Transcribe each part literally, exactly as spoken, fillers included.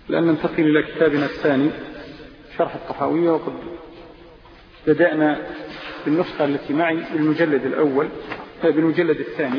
لأن ننتقل إلى كتابنا الثاني شرح الطحاوية، وقد بدأنا بالنسخة التي معي بالمجلد الأول بالمجلد الثاني،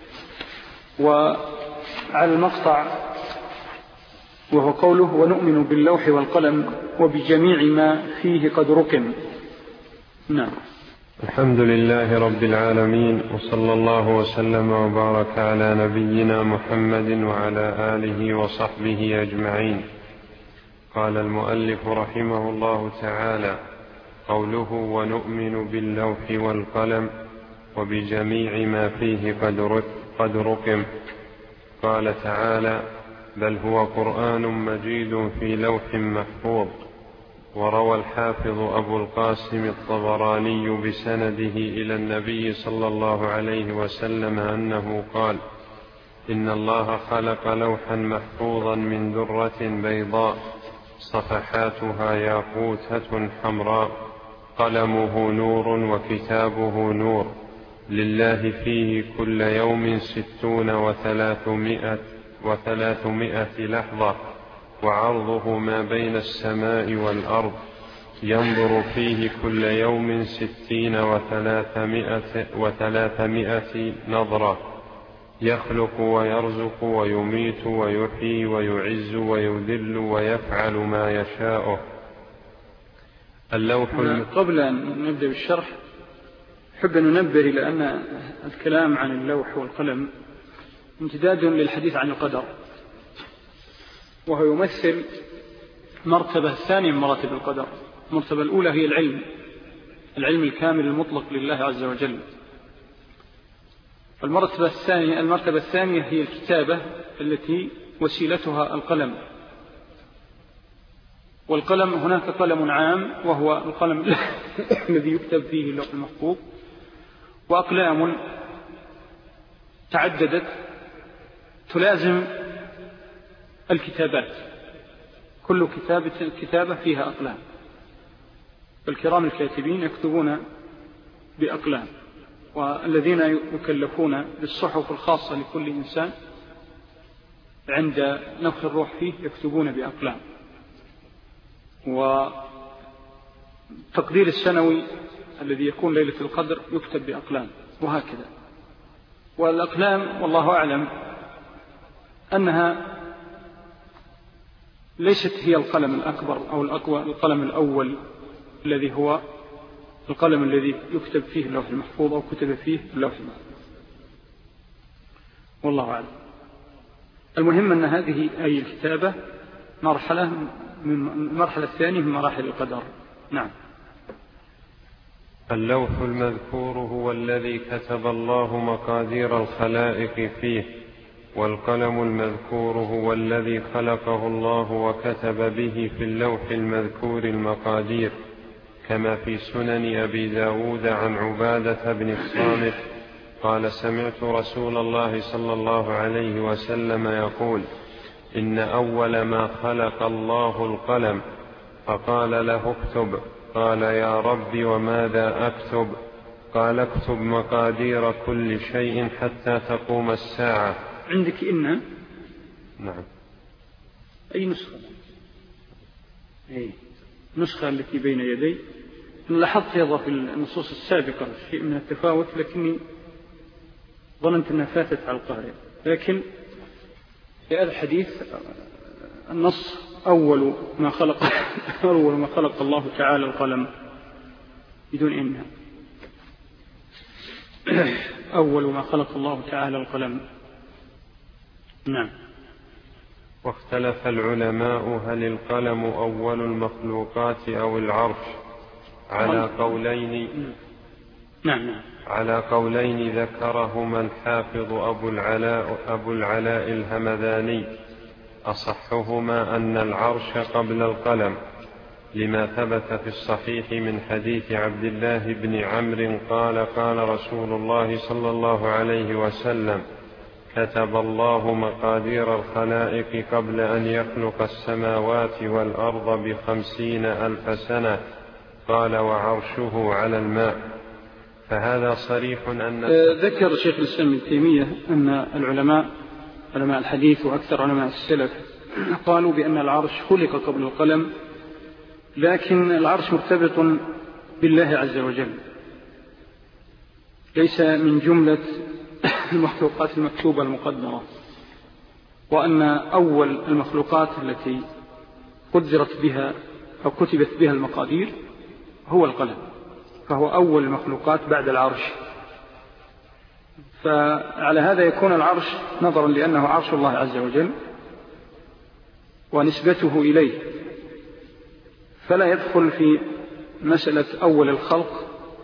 وعلى المقطع وهو قوله: ونؤمن باللوح والقلم وبجميع ما فيه قد ركن. نعم. الحمد لله رب العالمين، وصلى الله وسلم وبارك على نبينا محمد وعلى آله وصحبه أجمعين. قال المؤلف رحمه الله تعالى: قوله ونؤمن باللوح والقلم وبجميع ما فيه قد رقم. قال تعالى: بل هو قرآن مجيد في لوح محفوظ. وروى الحافظ أبو القاسم الطبراني بسنده إلى النبي صلى الله عليه وسلم أنه قال: إن الله خلق لوحا محفوظا من درة بيضاء صفحاتها ياقوتة حمراء، قلمه نور وكتابه نور، لله فيه كل يوم ستون وثلاثمائة, وثلاثمائة لحظة، وعرضه ما بين السماء والأرض، ينظر فيه كل يوم ستين وثلاثمائة, وثلاثمائة نظرة، يخلق ويرزق ويميت ويحيي ويعز ويذل ويفعل ما يشاء. اللوح قبل أن نبدأ بالشرح حب أن ننبه إلى أن الكلام عن اللوح والقلم امتداد للحديث عن القدر، وهو يمثل مرتبة ثانية من مراتب القدر. المرتبة الأولى هي العلم العلم الكامل المطلق لله عز وجل. المرتبة الثانية المرتبة الثانية هي الكتابة التي وسيلتها القلم. والقلم هناك قلم عام وهو القلم الذي يكتب فيه اللوح المحفوظ، وأقلام تعددت تلازم الكتابات، كل كتابة كتابة فيها أقلام. الكرام الكاتبين يكتبون بأقلام، والذين يكلفون بالصحف الخاصة لكل إنسان عند نفخ الروح فيه يكتبون بأقلام، وتقدير السنوي الذي يكون ليلة القدر يكتب بأقلام، وهكذا. والأقلام والله أعلم أنها ليست هي القلم الأكبر أو الأقوى، القلم الأول الذي هو القلم الذي يكتب فيه اللوح المحفوظ أو كتب فيه اللوح المحفوظ، والله أعلم. المهم أن هذه أي الكتابة مرحلة من المرحلة الثانية من مراحل القدر. نعم. اللوح المذكور هو الذي كتب الله مقادير الخلائق فيه، والقلم المذكور هو الذي خلقه الله وكتب به في اللوح المذكور المقادير، كما في سنن أبي داود عن عبادة بن الصامت قال: سمعت رسول الله صلى الله عليه وسلم يقول: إن أول ما خلق الله القلم، فقال له: اكتب. قال: يا رب وماذا أكتب؟ قال: اكتب مقادير كل شيء حتى تقوم الساعة. عندك إن؟ نعم. أي نسخة؟ أي نسخة التي بين يدي. لاحظت أيضا في النصوص السابقة شيء من التفاوت، لكني ظننت أنها فاتت على القارئ. لكن في هذا الحديث النص: أول ما خلق أول ما خلق الله تعالى القلم، بدون إنها. أول ما خلق الله تعالى القلم. نعم. واختلف العلماء هل القلم أول المخلوقات أو العرش على قولين. نعم نعم. على قولين ذكرهما الحافظ أبو العلاء, أبو العلاء الهمذاني، أصحهما أن العرش قبل القلم، لما ثبت في الصحيح من حديث عبد الله بن عمرو قال: قال رسول الله صلى الله عليه وسلم: كتب الله مقادير الخلائق قبل أن يخلق السماوات والأرض بخمسين ألف سنة. قال: وعرشه على الماء. فهذا صريح أن ذكر شيخ الإسلام ابن تيمية أن العلماء علماء الحديث وأكثر علماء السلف قالوا بأن العرش خلق قبل القلم، لكن العرش مرتبط بالله عز وجل، ليس من جملة المخلوقات المكتوبة المقدرة، وأن أول المخلوقات التي قدرت بها أو كتبت بها المقادير هو القلم، فهو أول المخلوقات بعد العرش. فعلى هذا يكون العرش نظرا لأنه عرش الله عز وجل ونسبته إليه، فلا يدخل في مسألة أول الخلق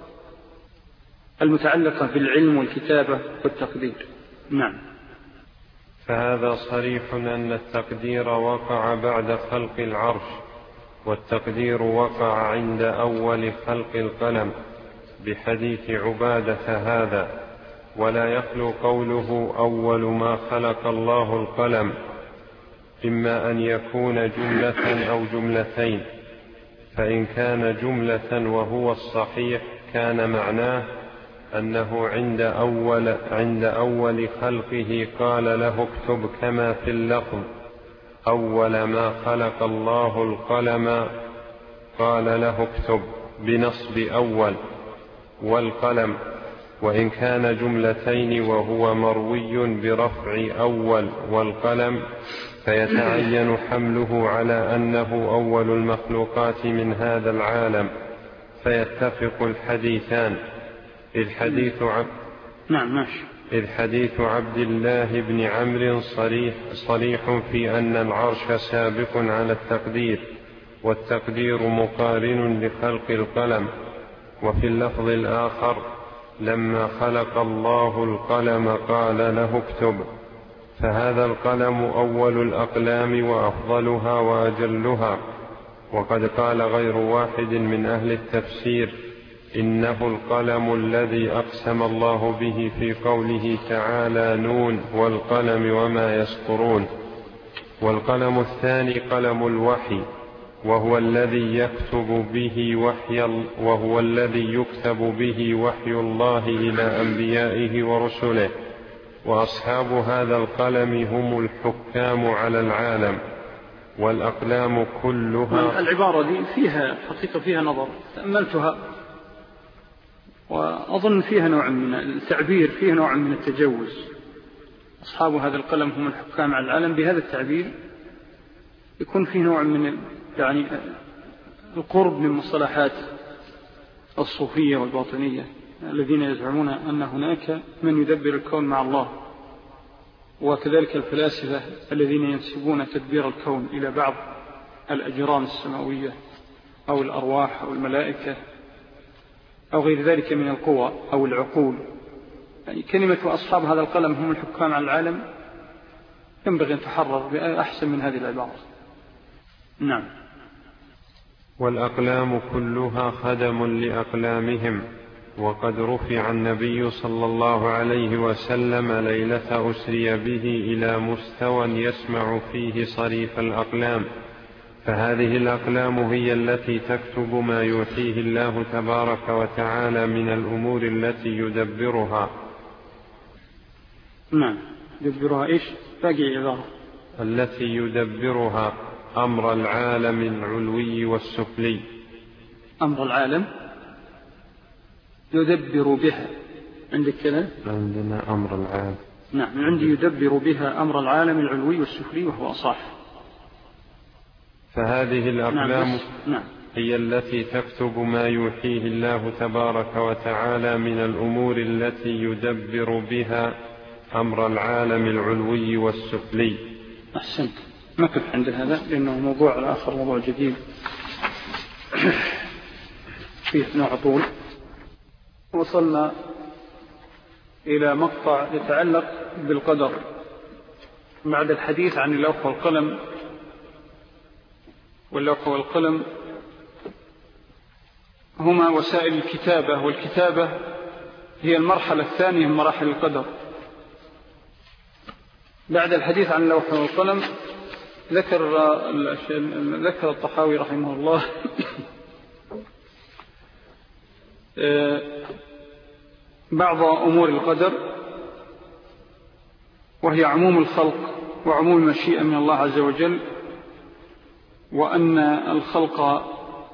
المتعلقة بالعلم والكتابة والتقدير. نعم. فهذا صريح أن التقدير وقع بعد خلق العرش، والتقدير وقع عند أول خلق القلم بحديث عبادة هذا، ولا يخلو قوله أول ما خلق الله القلم، إما أن يكون جملة أو جملتين، فإن كان جملة وهو الصحيح كان معناه أنه عند أول, عند أول خلقه قال له اكتب، كما في اللفظ أول ما خلق الله القلم قال له اكتب بنصب أول والقلم. وإن كان جملتين وهو مروي برفع أول والقلم فيتعين حمله على أنه أول المخلوقات من هذا العالم، فيتفق الحديثان. إذ حديث عبد نعم ماشي. إذ حديث عبد الله بن عمرو صريح, صريح في أن العرش سابق على التقدير، والتقدير مقارن لخلق القلم. وفي اللفظ الآخر لما خلق الله القلم قال له اكتب، فهذا القلم أول الأقلام وأفضلها وأجلها. وقد قال غير واحد من أهل التفسير إنه القلم الذي أقسم الله به في قوله تعالى نون والقلم وما يسطرون. والقلم الثاني قلم الوحي، وهو الذي يكتب به وحي وهو الذي يكتب به وحي الله إلى أنبيائه ورسله، وأصحاب هذا القلم هم الحكام على العالم. والأقلام كلها. العبارة دي فيها حقيقة فيها نظر، تأملتها وأظن فيها نوع من التعبير، فيها نوع من التجوز. أصحاب هذا القلم هم الحكام على العالم، بهذا التعبير يكون فيه نوع من يعني القرب من مصطلحات الصوفية والباطنية الذين يزعمون أن هناك من يدبر الكون مع الله، وكذلك الفلاسفة الذين ينسبون تدبير الكون إلى بعض الأجرام السماوية أو الأرواح أو الملائكة أو غير ذلك من القوى أو العقول. يعني كلمة أصحاب هذا القلم هم الحكام على العالم ينبغي أن تحرر بأحسن من هذه العبارة. نعم. والأقلام كلها خدم لأقلامهم. وقد رفع النبي صلى الله عليه وسلم ليلة أسري به إلى مستوى يسمع فيه صريف الأقلام، فهذه الأقلام هي التي تكتب ما يوحيه الله تبارك وتعالى من الأمور التي يدبرها. نعم. يدبرها إيش؟ باقي عبارة. التي يدبرها أمر العالم العلوي والسفلي. أمر العالم يدبر بها. عندك كذا؟ عندنا أمر العالم. نعم، عندي يدبر بها أمر العالم العلوي والسفلي، وهو أصح. فهذه الأقلام نعم. نعم. هي التي تكتب ما يوحيه الله تبارك وتعالى من الأمور التي يدبر بها أمر العالم العلوي والسفلي. أحسنت. نقف عند هذا لأنه موضوع آخر، موضوع جديد فيه نوع طول. وصلنا إلى مقطع يتعلق بالقدر بعد الحديث عن اللوح والقلم. واللوح والقلم هما وسائل الكتابة، والكتابة هي المرحلة الثانية من مراحل القدر. بعد الحديث عن اللوح والقلم ذكر ذكر الطحاوي رحمه الله بعض أمور القدر، وهي عموم الخلق وعموم المشيئة من الله عز وجل، وأن الخلق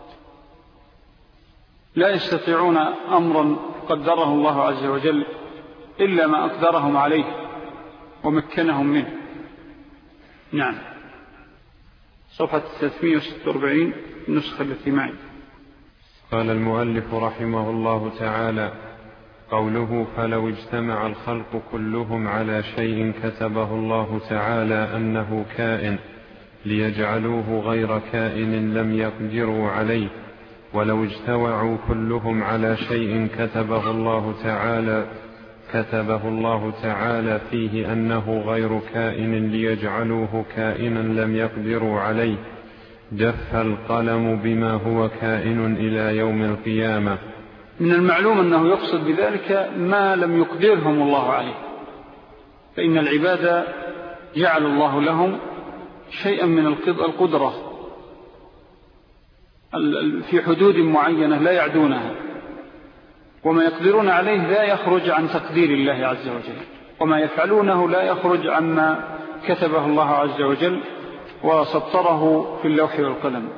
لا يستطيعون أمرا قدره الله عز وجل إلا ما أقدرهم عليه ومكنهم منه. نعم. صفحة ثلاثمائة وستة وأربعين النسخة التي معي. قال المؤلف رحمه الله تعالى: قوله فلو اجتمع الخلق كلهم على شيء كتبه الله تعالى أنه كائن ليجعلوه غير كائن لم يقدروا عليه، ولو اجتمعوا كلهم على شيء كتبه الله تعالى كتبه الله تعالى فيه أنه غير كائن ليجعلوه كائنا لم يقدروا عليه، جف القلم بما هو كائن إلى يوم القيامة. من المعلوم أنه يقصد بذلك ما لم يقدرهم الله عليه، فإن العباد جعل الله لهم شيئا من القدرة في حدود معينة لا يعدونها، وما يقدرون عليه لا يخرج عن تقدير الله عز وجل، وما يفعلونه لا يخرج عما كتبه الله عز وجل وسطره في اللوح والقلم.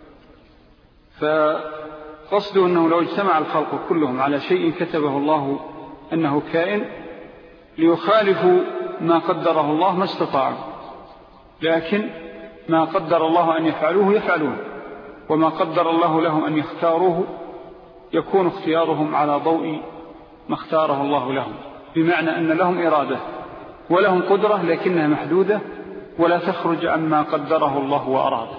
فقصده أنه لو اجتمع الخلق كلهم على شيء كتبه الله أنه كائن ليخالفوا ما قدره الله ما استطاعوا، لكن ما قدر الله أن يفعلوه يفعلون، وما قدر الله لهم أن يختاروه يكون اختيارهم على ضوء ما اختاره الله لهم، بمعنى أن لهم إرادة ولهم قدرة لكنها محدودة ولا تخرج عما قدره الله وأراده.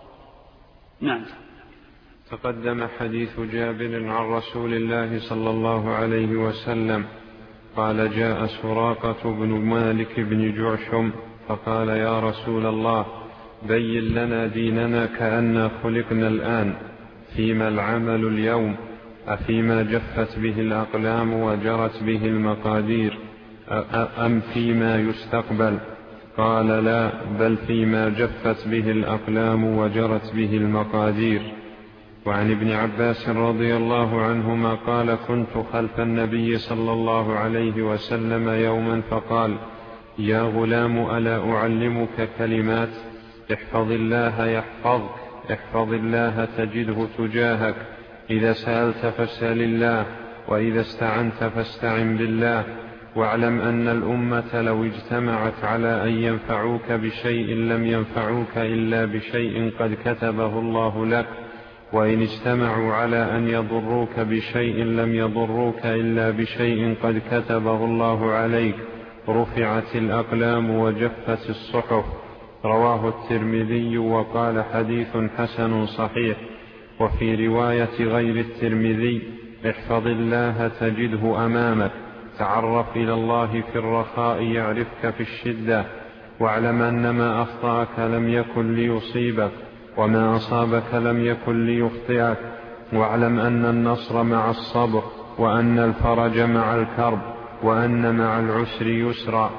نعم. تقدم حديث جابر عن رسول الله صلى الله عليه وسلم قال: جاء سراقة بن مالك بن جعشم فقال: يا رسول الله، بين لنا ديننا كأننا خلقنا الآن، فيما العمل اليوم؟ أفيما جفت به الأقلام وجرت به المقادير، أم فيما يستقبل؟ قال: لا، بل فيما جفت به الأقلام وجرت به المقادير. وعن ابن عباس رضي الله عنهما قال: كنت خلف النبي صلى الله عليه وسلم يوما فقال: يا غلام، ألا أعلمك كلمات؟ احفظ الله يحفظك، احفظ الله تجده تجاهك، إذا سألت فاسأل الله، وإذا استعنت فاستعن بالله، واعلم أن الأمة لو اجتمعت على أن ينفعوك بشيء لم ينفعوك إلا بشيء قد كتبه الله لك، وإن اجتمعوا على أن يضروك بشيء لم يضروك إلا بشيء قد كتبه الله عليك، رفعت الأقلام وجفت الصحف. رواه الترمذي وقال: حديث حسن صحيح. وفي رواية غير الترمذي: احفظ الله تجده أمامك، تعرف إلى الله في الرخاء يعرفك في الشدة، واعلم أن ما أخطأك لم يكن ليصيبك، وما أصابك لم يكن ليخطئك، واعلم أن النصر مع الصبر، وأن الفرج مع الكرب، وأن مع العسر يسرا.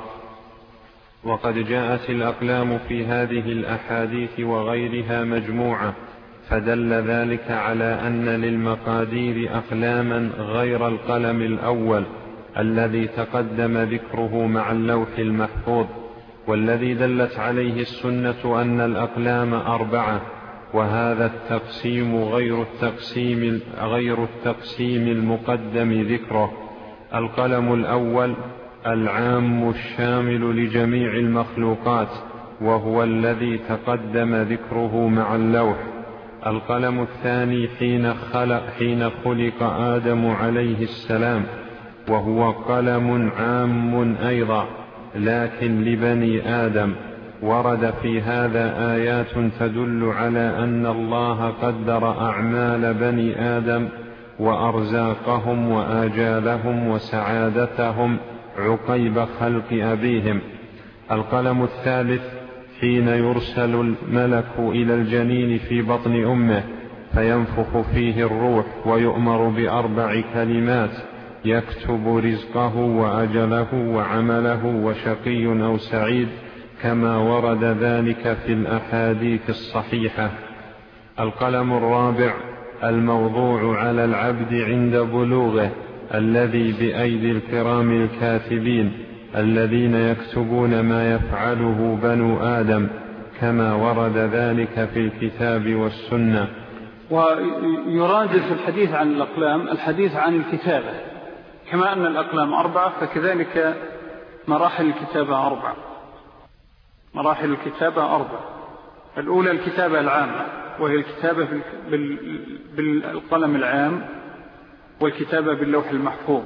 وقد جاءت الأقلام في هذه الأحاديث وغيرها مجموعة، فدل ذلك على أن للمقادير أقلاما غير القلم الأول الذي تقدم ذكره مع اللوح المحفوظ، والذي دلت عليه السنة أن الأقلام أربعة، وهذا التقسيم غير التقسيم, غير التقسيم المقدم ذكره. القلم الأول العام الشامل لجميع المخلوقات، وهو الذي تقدم ذكره مع اللوح. القلم الثاني حين خلق, حين خلق آدم عليه السلام، وهو قلم عام أيضا لكن لبني آدم، ورد في هذا آيات تدل على أن الله قدر أعمال بني آدم وأرزاقهم وآجالهم وسعادتهم عقيب خلق أبيهم. القلم الثالث حين يرسل الملك إلى الجنين في بطن أمه فينفخ فيه الروح ويؤمر بأربع كلمات: يكتب رزقه وأجله وعمله وشقي أو سعيد، كما ورد ذلك في الأحاديث الصحيحة. القلم الرابع الموضوع على العبد عند بلوغه، الذي بأيدي الكرام الكاتبين، الذين يكتبون ما يفعله بنو آدم كما ورد ذلك في الكتاب والسنة. ويرادف الحديث عن الأقلام الحديث عن الكتابة، كما أن الأقلام أربعة فكذلك مراحل الكتابة أربعة. مراحل الكتابة أربعة. الأولى الكتابة العامة، وهي الكتابة بالقلم العام، والكتابة باللوح المحفوظ.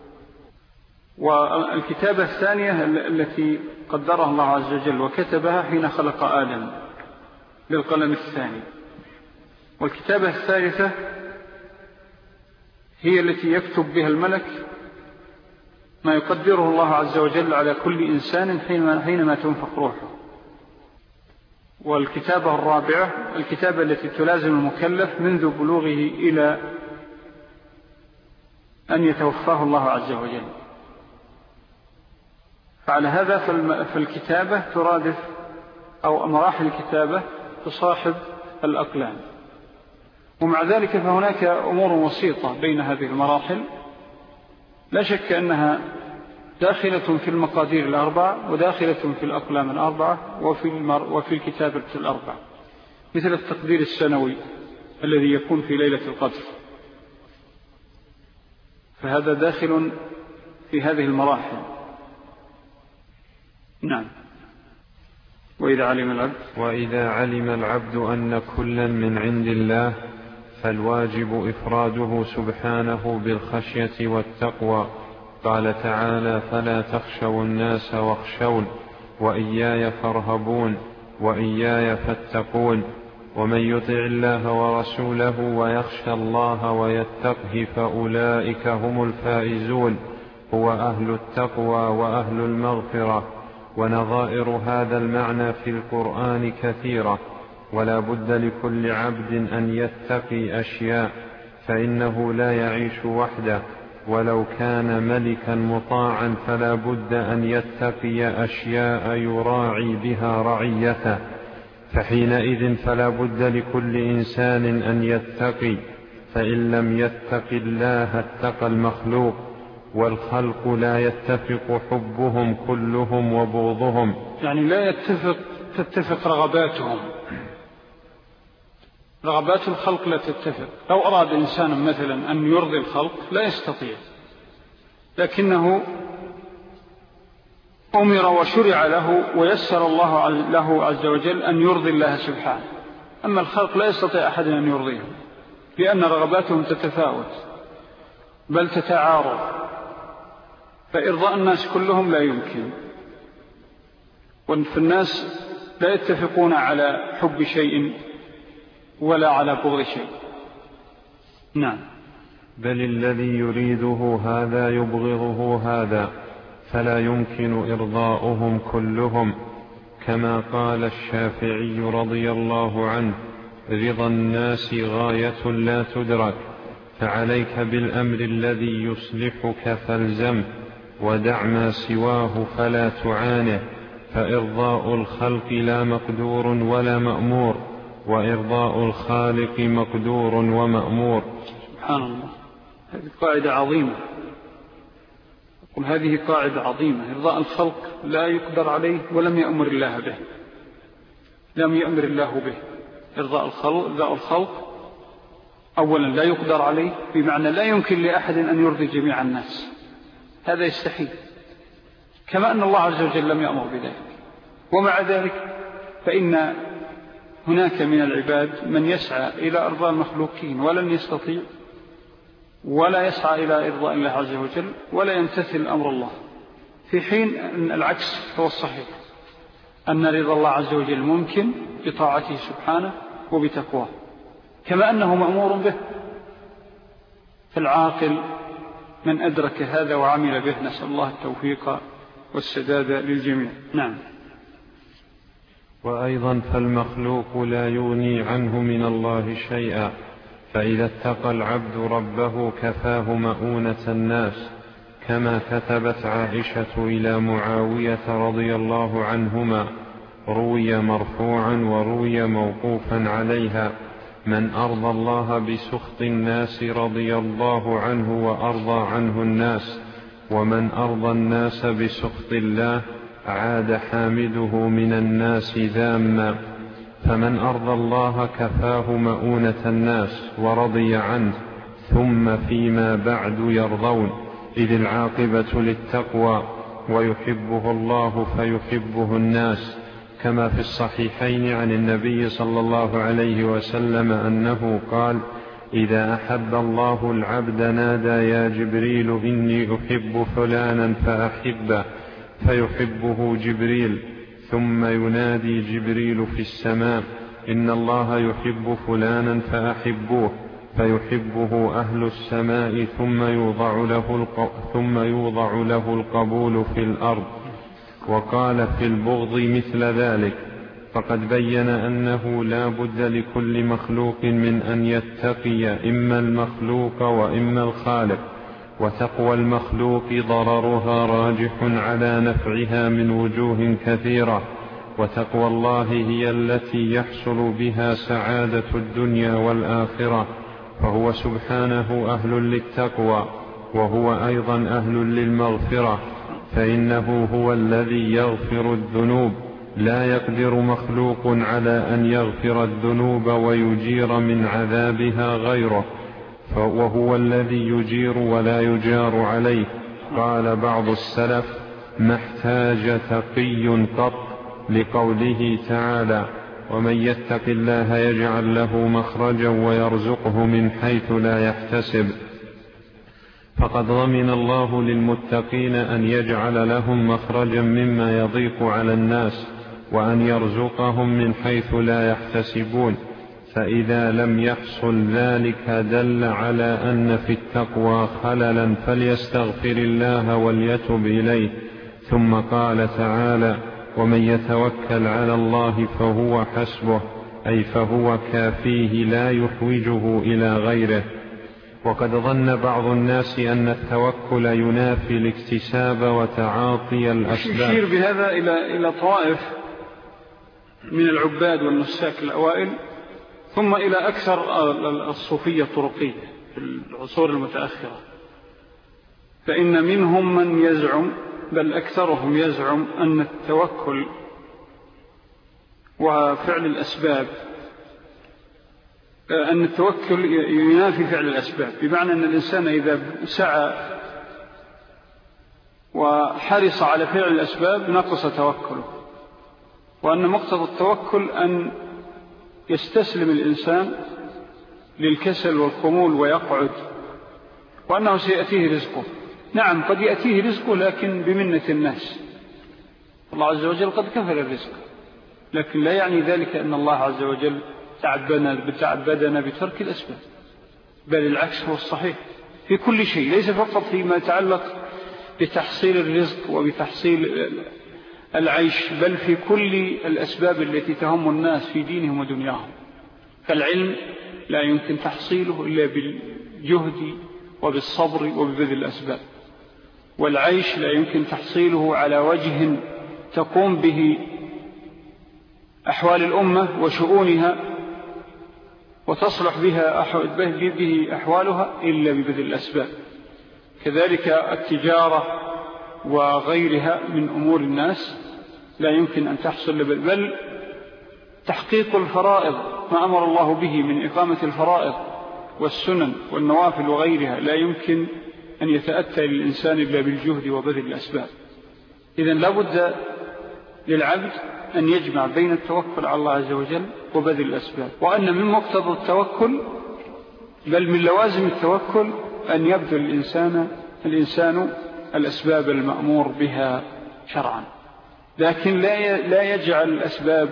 والكتابة الثانية التي قدرها الله عز وجل وكتبها حين خلق آدم بالقلم الثاني. والكتابة الثالثة هي التي يكتب بها الملك ما يقدره الله عز وجل على كل إنسان حينما تنفخ روحه. والكتابة الرابعة الكتابة التي تلازم المكلف منذ بلوغه إلى أن يتوفاه الله عز وجل. فعلى هذا فالكتابة ترادف أو مراحل الكتابة تصاحب الأقلام. ومع ذلك فهناك أمور وسيطة بين هذه المراحل لا شك أنها داخلة في المقادير الأربعة وداخلة في الأقلام الأربعة وفي, المر وفي الكتابة الأربعة، مثل التقدير السنوي الذي يكون في ليلة القدر، فهذا داخل في هذه المراحل. نعم. وإذا علم العبد وإذا علم العبد أن كلا من عند الله فالواجب إفراده سبحانه بالخشية والتقوى. قال تعالى: فلا تخشوا الناس واخشون وإياي فارهبون وإياي فاتقون. ومن يطع الله ورسوله ويخشى الله ويتقه فأولئك هم الفائزون. هو أهل التقوى وأهل المغفرة. ونظائر هذا المعنى في القرآن كثيرة، ولا بد لكل عبد أن يتقي أشياء، فإنه لا يعيش وحده، ولو كان ملكا مطاعا فلا بد أن يتقي أشياء يراعي بها رعيته، فحينئذ فلا بد لكل إنسان أن يتقي، فإن لم يتق الله اتقى المخلوق. والخلق لا يتفق حبهم كلهم وبغضهم، يعني لا يتفق تتفق رغباتهم، رغبات الخلق لا تتفق. لو أراد إنسان مثلا أن يرضي الخلق لا يستطيع، لكنه أمر وشرع له ويسر الله له عز وجل أن يرضي الله سبحانه. أما الخلق لا يستطيع أحد أن يرضيهم، لأن رغباتهم تتفاوت بل تتعارض، فإرضاء الناس كلهم لا يمكن. فالناس لا يتفقون على حب شيء ولا على بغض شيء. نعم. بل الذي يريده هذا يبغضه هذا، فلا يمكن إرضاؤهم كلهم، كما قال الشافعي رضي الله عنه: رضا الناس غاية لا تدرك، فعليك بالأمر الذي يصلحك فالزم، ودع ما سواه فلا تعانه، فإرضاء الخلق لا مقدور ولا مأمور، وإرضاء الخالق مقدور ومأمور. سبحان الله، هذه قاعدة عظيمة. قل هذه قاعدة عظيمة. إرضاء الخلق لا يقدر عليه ولم يأمر الله به، لم يأمر الله به. إرضاء الخلق, إرضاء الخلق أولا لا يقدر عليه، بمعنى لا يمكن لأحد أن يرضي جميع الناس، هذا يستحيل، كما أن الله عز وجل لم يأمر بذلك. ومع ذلك فإن هناك من العباد من يسعى إلى إرضاء المخلوقين ولن يستطيع، ولا يسعى إلى إرضاء الله عز وجل ولا يمتثل أمر الله، في حين أن العكس هو الصحيح، أن رضا الله عز وجل ممكن بطاعته سبحانه وبتقواه، كما أنه مأمور به. فالعاقل من أدرك هذا وعمل به، نسأل الله التوفيق والسداد للجميع. نعم. وأيضا فالمخلوق لا يغني عنه من الله شيئا، فإذا اتقى العبد ربه كفاه مؤونة الناس، كما كتبت عائشة إلى معاوية رضي الله عنهما، روي مرفوعا وروي موقوفا عليها: من أرضى الله بسخط الناس رضي الله عنه وأرضى عنه الناس، ومن أرضى الناس بسخط الله عاد حامده من الناس ذاما، فمن أرضى الله كفاه مؤونة الناس ورضي عنه، ثم فيما بعد يرضون، إذ العاقبة للتقوى، ويحبه الله فيحبه الناس، كما في الصحيحين عن النبي صلى الله عليه وسلم أنه قال: إذا أحب الله العبد نادى يا جبريل إني أحب فلانا فأحبه، فيحبه جبريل، ثم ينادي جبريل في السماء: إن الله يحب فلانا فأحبوه، فيحبه أهل السماء، ثم يوضع له, الق... ثم يوضع له القبول في الأرض. وقال في البغض مثل ذلك، فقد بين أنه لا بد لكل مخلوق من أن يتقي إما المخلوق وإما الخالق، وتقوى المخلوق ضررها راجح على نفعها من وجوه كثيرة، وتقوى الله هي التي يحصل بها سعادة الدنيا والآخرة، فهو سبحانه أهل للتقوى، وهو أيضا أهل للمغفرة، فإنه هو الذي يغفر الذنوب، لا يقدر مخلوق على أن يغفر الذنوب ويجير من عذابها غيره، وهو الذي يجير ولا يجار عليه. قال بعض السلف: ما احتاج تقي قط، لقوله تعالى: ومن يتق الله يجعل له مخرجا ويرزقه من حيث لا يحتسب. فقد ضمن الله للمتقين أن يجعل لهم مخرجا مما يضيق على الناس، وأن يرزقهم من حيث لا يحتسبون، فإذا لم يحصل ذلك دل على أن في التقوى خللا، فليستغفر الله وليتب إليه. ثم قال تعالى: ومن يتوكل على الله فهو حسبه، أي فهو كافيه لا يحوجه إلى غيره. وقد ظن بعض الناس أن التوكل ينافي الاكتساب وتعاطي الأسباب. يشير بهذا إلى إلى طوائف من العباد والنساك الأوائل، ثم إلى أكثر الصوفية الطرقية في العصور المتأخرة، فإن منهم من يزعم، بل أكثرهم يزعم، أن التوكل وفعل الأسباب أن التوكل ينافي فعل الأسباب، بمعنى أن الإنسان إذا سعى وحرص على فعل الأسباب نقص توكله، وأن مقتضى التوكل أن يستسلم الإنسان للكسل والخمول ويقعد، وأنه سيأتيه رزقه. نعم قد يأتيه رزقه لكن بمنة الناس، الله عز وجل قد كفل الرزق، لكن لا يعني ذلك أن الله عز وجل تعبدنا, تعبدنا بترك الأسباب، بل العكس هو الصحيح في كل شيء، ليس فقط فيما يتعلق بتحصيل الرزق وبتحصيل العيش، بل في كل الأسباب التي تهم الناس في دينهم ودنياهم. فالعلم لا يمكن تحصيله إلا بالجهد وبالصبر وببذل الأسباب، والعيش لا يمكن تحصيله على وجه تقوم به أحوال الأمة وشؤونها وتصلح بها به أحوالها إلا ببذل الأسباب. كذلك التجارة وغيرها من أمور الناس لا يمكن أن تحصل، بل تحقيق الفرائض ما أمر الله به من إقامة الفرائض والسنن والنوافل وغيرها لا يمكن أن يتأتى للإنسان إلا بالجهد وبذل الأسباب. إذن لا بد للعبد أن يجمع بين التوكل على الله عز وجل وبذل الأسباب، وأن من مقتضى التوكل بل من لوازم التوكل أن يبذل الإنسان, الإنسان الأسباب المأمور بها شرعا، لكن لا يجعل الأسباب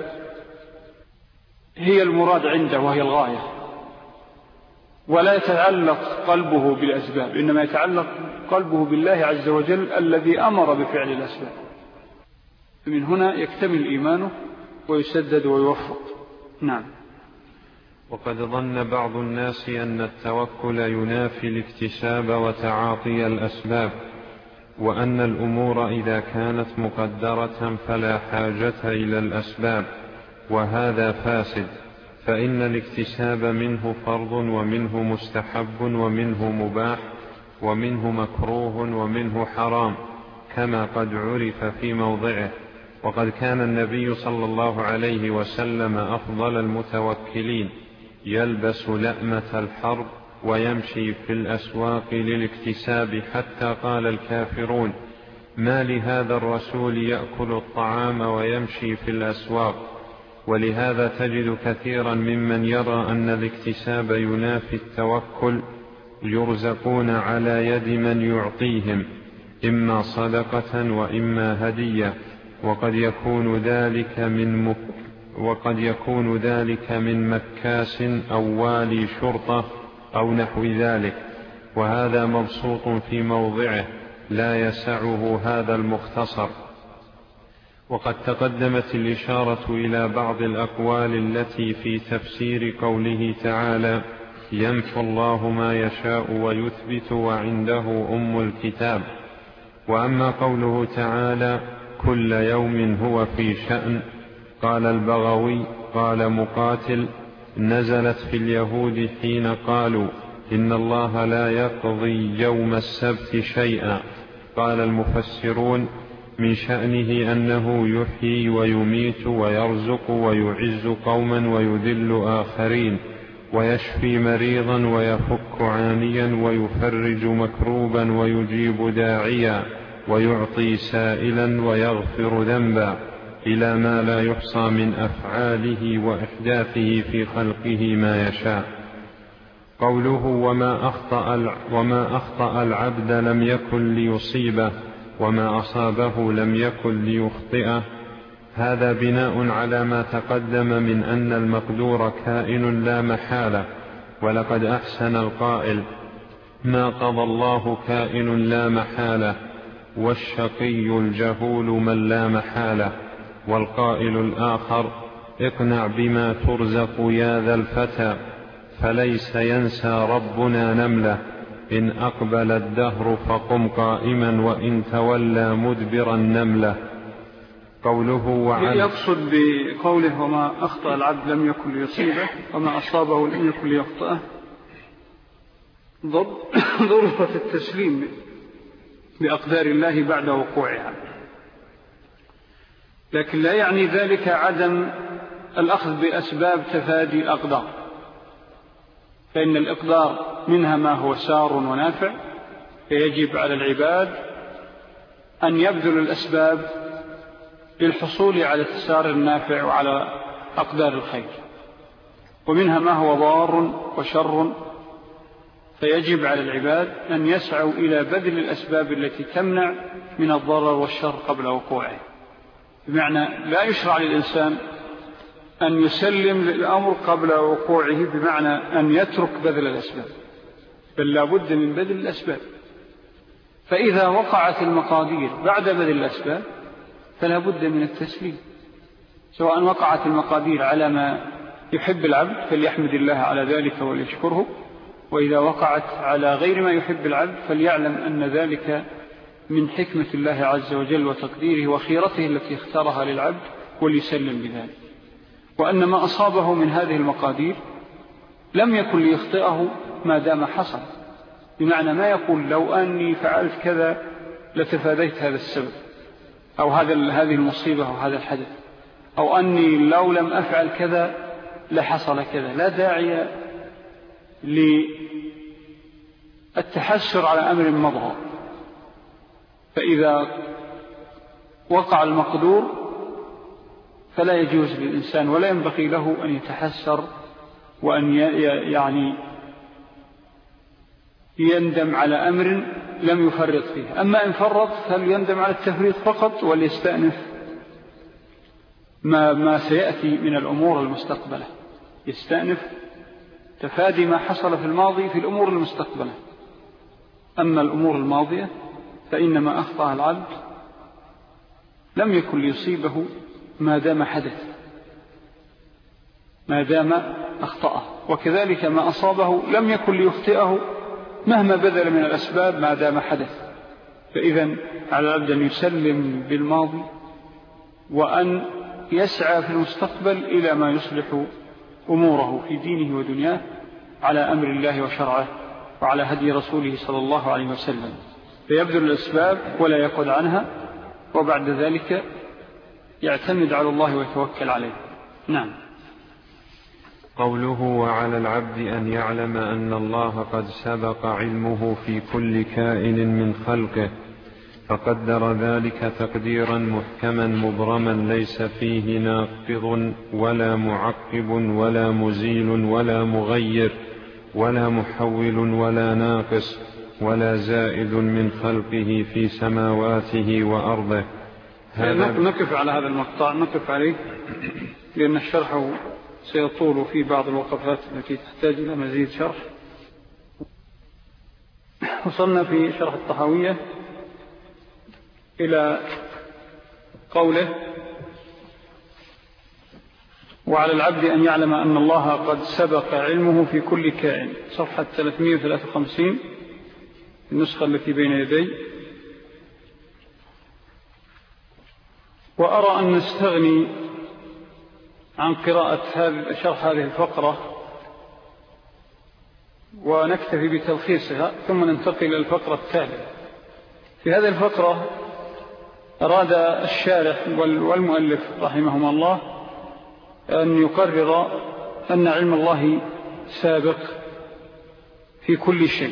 هي المراد عنده وهي الغاية، ولا يتعلق قلبه بالأسباب، إنما يتعلق قلبه بالله عز وجل الذي أمر بفعل الأسباب. من هنا يكتمل إيمانه ويسدد ويوفق. نعم. وقد ظن بعض الناس أن التوكل ينافي الاكتساب وتعاطي الأسباب، وأن الأمور إذا كانت مقدرة فلا حاجة إلى الأسباب، وهذا فاسد، فإن الاكتساب منه فرض ومنه مستحب ومنه مباح، ومنه مكروه ومنه حرام كما قد عرف في موضعه. وقد كان النبي صلى الله عليه وسلم أفضل المتوكلين، يلبس لأمة الحرب ويمشي في الأسواق للاكتساب، حتى قال الكافرون: ما لهذا الرسول يأكل الطعام ويمشي في الأسواق. ولهذا تجد كثيرا ممن يرى أن الاكتساب ينافي التوكل يرزقون على يد من يعطيهم، إما صدقة وإما هدية، وقد يكون ذلك من مك وقد يكون ذلك من مكاس أو والي شرطة أو نحو ذلك، وهذا مبسوط في موضعه لا يسعه هذا المختصر. وقد تقدمت الإشارة إلى بعض الأقوال التي في تفسير قوله تعالى: يمحو الله ما يشاء ويثبت وعنده أم الكتاب. وأما قوله تعالى: كل يوم هو في شأن، قال البغوي قال مقاتل: نزلت في اليهود حين قالوا إن الله لا يقضي يوم السبت شيئا. قال المفسرون: من شأنه أنه يحيي ويميت ويرزق ويعز قوما ويذل آخرين، ويشفي مريضا ويفك عانيا ويفرج مكروبا ويجيب داعيا ويعطي سائلا ويغفر ذنبا، إلى ما لا يحصى من أفعاله وإحداثه في خلقه ما يشاء. قوله: وما أخطأ, وما أخطأ العبد لم يكن ليصيبه وما أصابه لم يكن ليخطئه، هذا بناء على ما تقدم من أن المقدور كائن لا محالة. ولقد أحسن القائل: ما قضى الله كائن لا محالة، والشقي الجهول من لا محالة. والقائل الآخر: اقنع بما ترزق يا ذا الفتى، فليس ينسى ربنا نملة، إن أقبل الدهر فقم قائما وإن تولى مدبرا نملة. قوله وعن يقصد بقوله وما أخطأ العبد لم يكن ليصيبه وما أصابه لم يكن ليخطئه ضرورة التسليم بأقدار الله بعد وقوعها، لكن لا يعني ذلك عدم الأخذ بأسباب تفادي الأقدار، فإن الإقدار منها ما هو سار ونافع، فيجب على العباد أن يبذلوا الأسباب للحصول على التسار النافع وعلى أقدار الخير، ومنها ما هو ضار وشر، فيجب على العباد أن يسعوا إلى بذل الأسباب التي تمنع من الضرر والشر قبل وقوعه. بمعنى لا يشرع للإنسان أن يسلم للأمر قبل وقوعه، بمعنى أن يترك بذل الأسباب، بل لا بد من بذل الأسباب. فإذا وقعت المقادير بعد بذل الأسباب فلا بد من التسليم، سواء وقعت المقادير على ما يحب العبد فليحمد الله على ذلك وليشكره، وإذا وقعت على غير ما يحب العبد فليعلم أن ذلك من حكمة الله عز وجل وتقديره وخيرته التي اختارها للعبد، وليسلم بذلك. وأن ما أصابه من هذه المقادير لم يكن ليخطئه ما دام حصل، بمعنى ما يقول لو أني فعلت كذا لتفاديت هذا السبب أو هذا هذه المصيبة أو هذا الحدث، أو أني لو لم أفعل كذا لحصل كذا. لا داعي للتحسر على أمر مضى، فإذا وقع المقدور فلا يجوز للإنسان ولا ينبغي له أن يتحسر وأن يعني يندم على أمر لم يفرط فيه. أما إن فرط فليندم على التفريط فقط، وليستأنف ما, ما سيأتي من الأمور المستقبلة، يستأنف تفادي ما حصل في الماضي في الأمور المستقبلة. أما الأمور الماضية فإنما أخطأ العبد لم يكن ليصيبه ما دام حدث، ما دام أخطأه، وكذلك ما أصابه لم يكن ليخطئه مهما بذل من الأسباب ما دام حدث. فإذن على العبد أن يسلم بالماضي وأن يسعى في المستقبل إلى ما يصلح أموره في دينه ودنياه على أمر الله وشرعه وعلى هدي رسوله صلى الله عليه وسلم، فيبذل الأسباب ولا يقعد عنها، وبعد ذلك يعتمد على الله ويتوكل عليه. نعم. قوله وعلى العبد أن يعلم أن الله قد سبق علمه في كل كائن من خلقه، فقدر ذلك تقديرا محكما مبرما ليس فيه ناقض ولا معقب ولا مزيل ولا مغير ولا محول ولا ناقص ولا زائد من خلقه في سماواته وأرضه. نقف على هذا المقطع، نقف عليه لأن الشرح سيطول في بعض الوقفات التي تحتاج إلى مزيد شرح. وصلنا في شرح الطحاوية إلى قوله وعلى العبد أن يعلم أن الله قد سبق علمه في كل كائن، صفحة ثلاثمائة وثلاثة وخمسين النسخة التي بين يدي. وأرى أن نستغني عن قراءة شرح هذه الفقرة ونكتفي بتلخيصها، ثم ننتقل إلى الفقرة التالية. في هذه الفقرة أراد الشارح والمؤلف رحمهما الله أن يقرر أن علم الله سابق في كل شيء،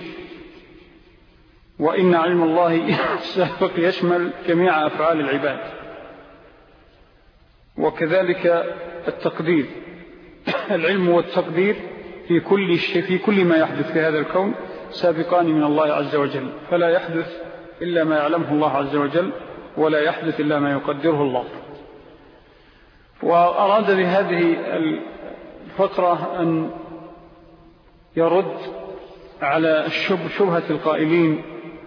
وإن علم الله سابق يشمل جميع أفعال العباد، وكذلك التقدير. العلم والتقدير في كل شيء، في كل ما يحدث في هذا الكون سابقان من الله عز وجل، فلا يحدث إلا ما يعلمه الله عز وجل، ولا يحدث إلا ما يقدره الله. وأراد بهذه الفقرة أن يرد على شبهة القائلين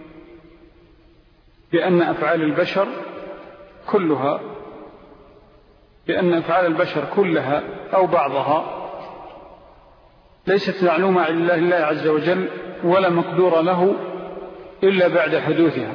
بأن أفعال البشر كلها بأن أفعال البشر كلها أو بعضها ليست معلومة عن الله عز وجل ولا مقدور له إلا بعد حدوثها.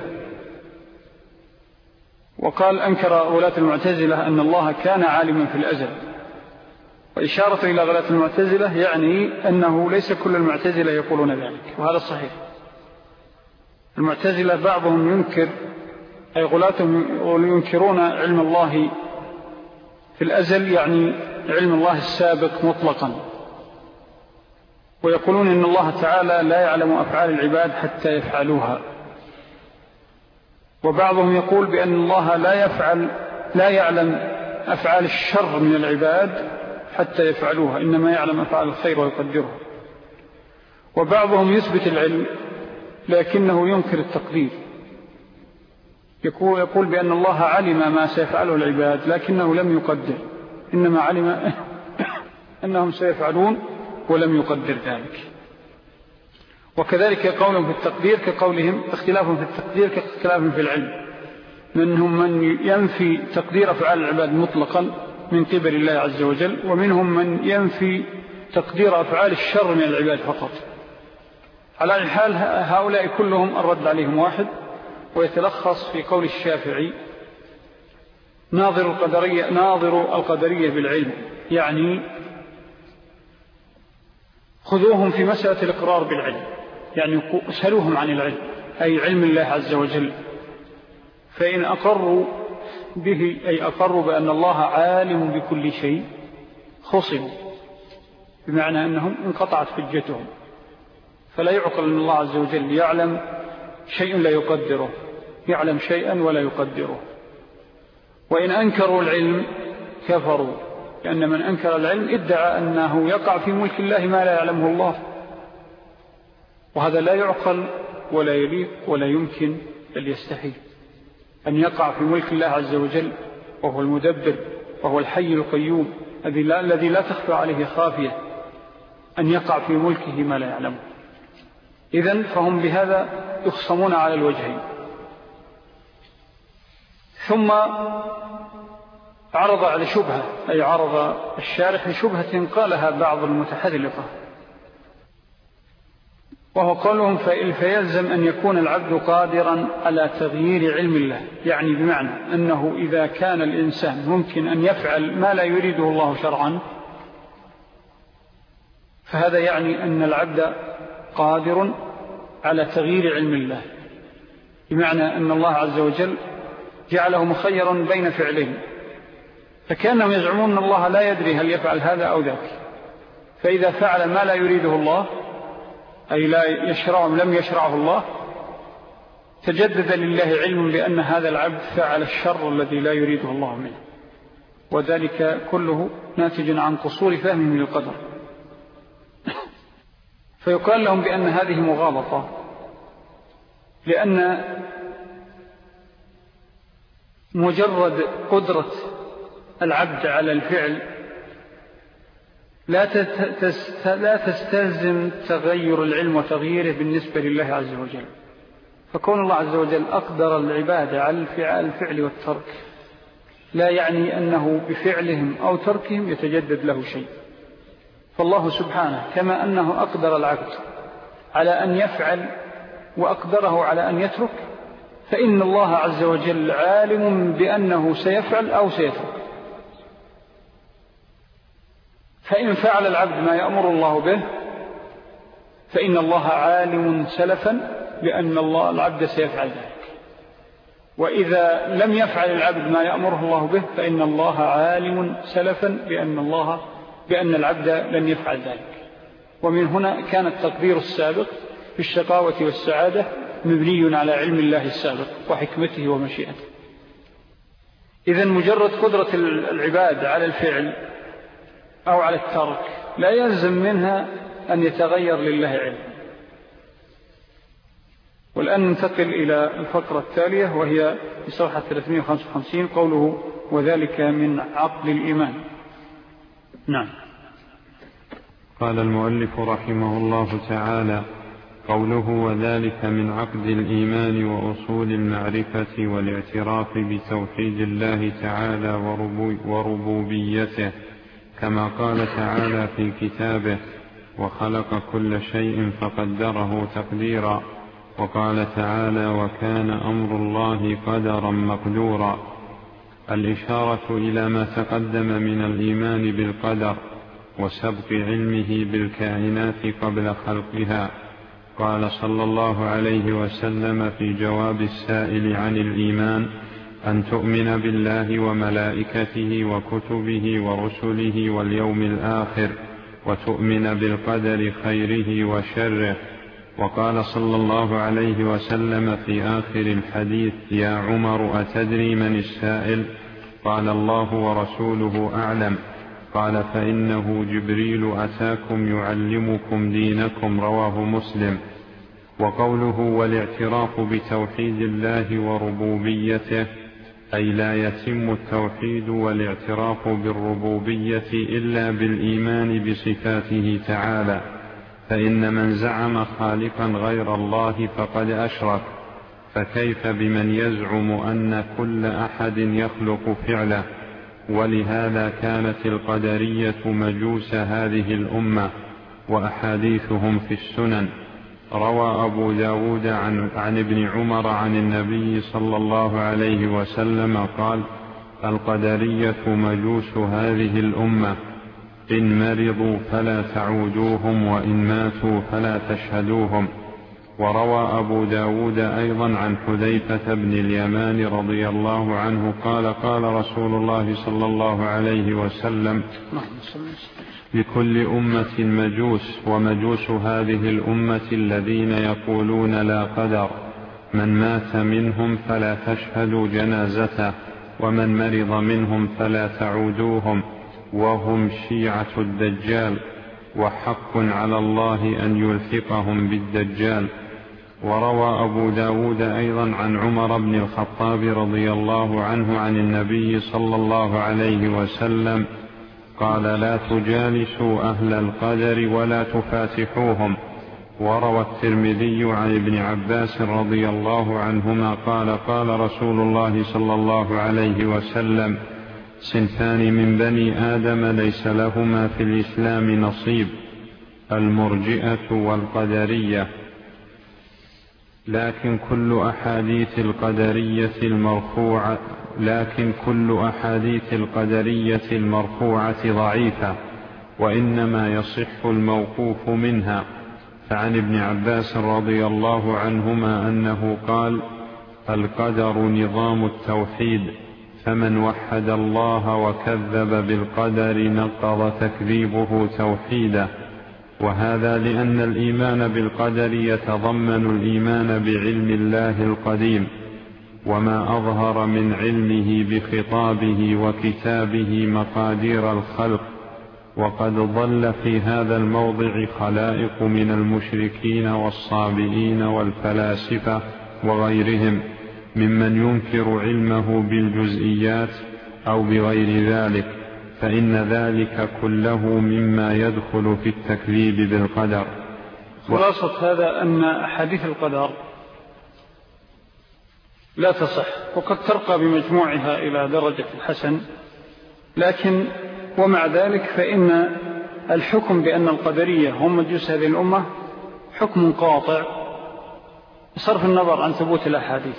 وقال أنكر غلاة المعتزلة أن الله كان عالما في الأزل، وإشارة إلى غلاة المعتزلة يعني أنه ليس كل المعتزلة يقولون ذلك، وهذا صحيح. المعتزلة بعضهم ينكر، أي غلاتهم ينكرون علم الله في الأزل، يعني علم الله السابق مطلقا، ويقولون إن الله تعالى لا يعلم أفعال العباد حتى يفعلوها. وبعضهم يقول بأن الله لا يفعل لا يعلم أفعال الشر من العباد حتى يفعلوها، إنما يعلم أفعال الخير ويقدرها. وبعضهم يثبت العلم لكنه ينكر التقدير، يقول, يقول بأن الله علم ما سيفعله العباد لكنه لم يقدر، إنما علم أنهم سيفعلون ولم يقدر ذلك. وكذلك قولهم في التقدير كقولهم، اختلافهم في التقدير كاختلافهم في العلم. منهم من ينفي تقدير أفعال العباد مطلقا من قبل الله عز وجل، ومنهم من ينفي تقدير أفعال الشر من العباد فقط. على الحال هؤلاء كلهم الرد عليهم واحد، ويتلخص في قول الشافعي ناظر القدرية, ناظر القدرية بالعلم، يعني خذوهم في مسألة الإقرار بالعلم، يعني اسألوهم عن العلم، أي علم الله عز وجل. فإن أقروا به، أي أقروا بأن الله عالم بكل شيء، خصموا، بمعنى أنهم انقطعت حجتهم. فلا يعقل أن الله عز وجل يعلم شيء لا يقدره، يعلم شيئا ولا يقدره. وإن أنكروا العلم كفروا، لأن من أنكر العلم ادعى أنه يقع في ملك الله ما لا يعلمه الله، وهذا لا يعقل ولا يليق ولا يمكن بل يستحيل أن يقع في ملك الله عز وجل، وهو المدبر وهو الحي القيوم الذي لا تخفى عليه خافية، أن يقع في ملكه ما لا يعلمه. إذن فهم بهذا يخصمون على الوجهين. ثم عرض على شبهة، أي عرض الشارح لشبهة قالها بعض المتحذلقة، وهو قولهم فيلزم أن يكون العبد قادرا على تغيير علم الله، يعني بمعنى أنه إذا كان الإنسان ممكن أن يفعل ما لا يريده الله شرعا، فهذا يعني أن العبد قادر على تغيير علم الله، بمعنى أن الله عز وجل جعله مخيرا بين فعلين، فكانهم يزعمون أن الله لا يدري هل يفعل هذا أو ذاك، فإذا فعل ما لا يريده الله أي لا يشرع لم يشرعه الله تجدد لله علم بأن هذا العبد فعل الشر الذي لا يريده الله منه، وذلك كله ناتج عن قصور فهمهم للقدر. فيقال لهم بأن هذه مغالطة، لأن مجرد قدرة العبد على الفعل لا تستلزم تغير العلم وتغييره بالنسبة لله عز وجل. فكون الله عز وجل أقدر العبادة على الفعل والترك لا يعني أنه بفعلهم أو تركهم يتجدد له شيء. فالله سبحانه كما أنه أقدر العبد على أن يفعل وأقدره على أن يترك، فإن الله عز وجل عالم بأنه سيفعل أو سيترك. فإن فعل العبد ما يأمر الله به فإن الله عالم سلفا بأن الله العبد سيفعل ذلك، وإذا لم يفعل العبد ما يأمره الله به فإن الله عالم سلفا بأن الله بأن العبد لن يفعل ذلك. ومن هنا كان التقدير السابق في الشقاوة والسعادة مبني على علم الله السابق وحكمته ومشيئته. إذن مجرد قدرة العباد على الفعل أو على الترك لا يلزم منها أن يتغير لله علم. والآن ننتقل إلى الفقرة التالية وهي في صفحة ثلاثمائة وخمسة وخمسين قوله وذلك من عقل الإيمان. نعم. قال المؤلف رحمه الله تعالى: قوله وذلك من عقد الإيمان وأصول المعرفة والاعتراف بتوحيد الله تعالى وربوبيته، كما قال تعالى في كتابه: وخلق كل شيء فقدره تقديرا. وقال تعالى: وكان أمر الله قدرا مقدورا. الإشارة إلى ما تقدم من الإيمان بالقدر وسبق علمه بالكائنات قبل خلقها. قال صلى الله عليه وسلم في جواب السائل عن الإيمان: أن تؤمن بالله وملائكته وكتبه ورسله واليوم الآخر، وتؤمن بالقدر خيره وشره. وقال صلى الله عليه وسلم في آخر الحديث: يا عمر أتدري من السائل؟ قال: الله ورسوله أعلم. قال: فإنه جبريل أتاكم يعلمكم دينكم. رواه مسلم. وقوله والاعتراف بتوحيد الله وربوبيته، أي لا يتم التوحيد والاعتراف بالربوبية إلا بالإيمان بصفاته تعالى، فإن من زعم خالقا غير الله فقد أشرك. فكيف بمن يزعم أن كل أحد يخلق فعله؟ ولهذا كانت القدرية مجوس هذه الأمة، وأحاديثهم في السنن. روى أبو داود عن, عن ابن عمر عن النبي صلى الله عليه وسلم قال: القدرية مجوس هذه الأمة، إن مرضوا فلا تعودوهم، وإن ماتوا فلا تشهدوهم. وروى أبو داود أيضا عن حذيفة بن اليمان رضي الله عنه قال: قال رسول الله صلى الله عليه وسلم: لكل أمة مجوس، ومجوس هذه الأمة الذين يقولون لا قدر، من مات منهم فلا تشهدوا جنازته، ومن مرض منهم فلا تعودوهم، وهم شيعة الدجال، وحق على الله أن يلحقهم بالدجال. وروى أبو داود أيضا عن عمر بن الخطاب رضي الله عنه عن النبي صلى الله عليه وسلم قال: لا تجالسوا أهل القدر ولا تفاتحوهم. وروى الترمذي عن ابن عباس رضي الله عنهما قال: قال رسول الله صلى الله عليه وسلم: صنفان من بني آدم ليس لهما في الإسلام نصيب، المرجئة والقدرية. لكن كل أحاديث القدرية المرفوعة لكن كل أحاديث القدرية المرفوعة ضعيفة، وإنما يصح الموقوف منها، فعن ابن عباس رضي الله عنهما أنه قال: القدر نظام التوحيد، فمن وحد الله وكذب بالقدر نقض تكذيبه توحيده. وهذا لأن الإيمان بالقدر يتضمن الإيمان بعلم الله القديم وما أظهر من علمه بخطابه وكتابه مقادير الخلق. وقد ضل في هذا الموضع خلائق من المشركين والصابئين والفلاسفة وغيرهم ممن ينكر علمه بالجزئيات أو بغير ذلك، فإن ذلك كله مما يدخل في التكذيب بالقدر. خلاصة هذا أن أحاديث القدر لا تصح، وقد ترقى بمجموعها إلى درجة الحسن، لكن ومع ذلك فإن الحكم بأن القدرية هم مجوس هذه الأمة حكم قاطع بصرف النظر عن ثبوت الأحاديث،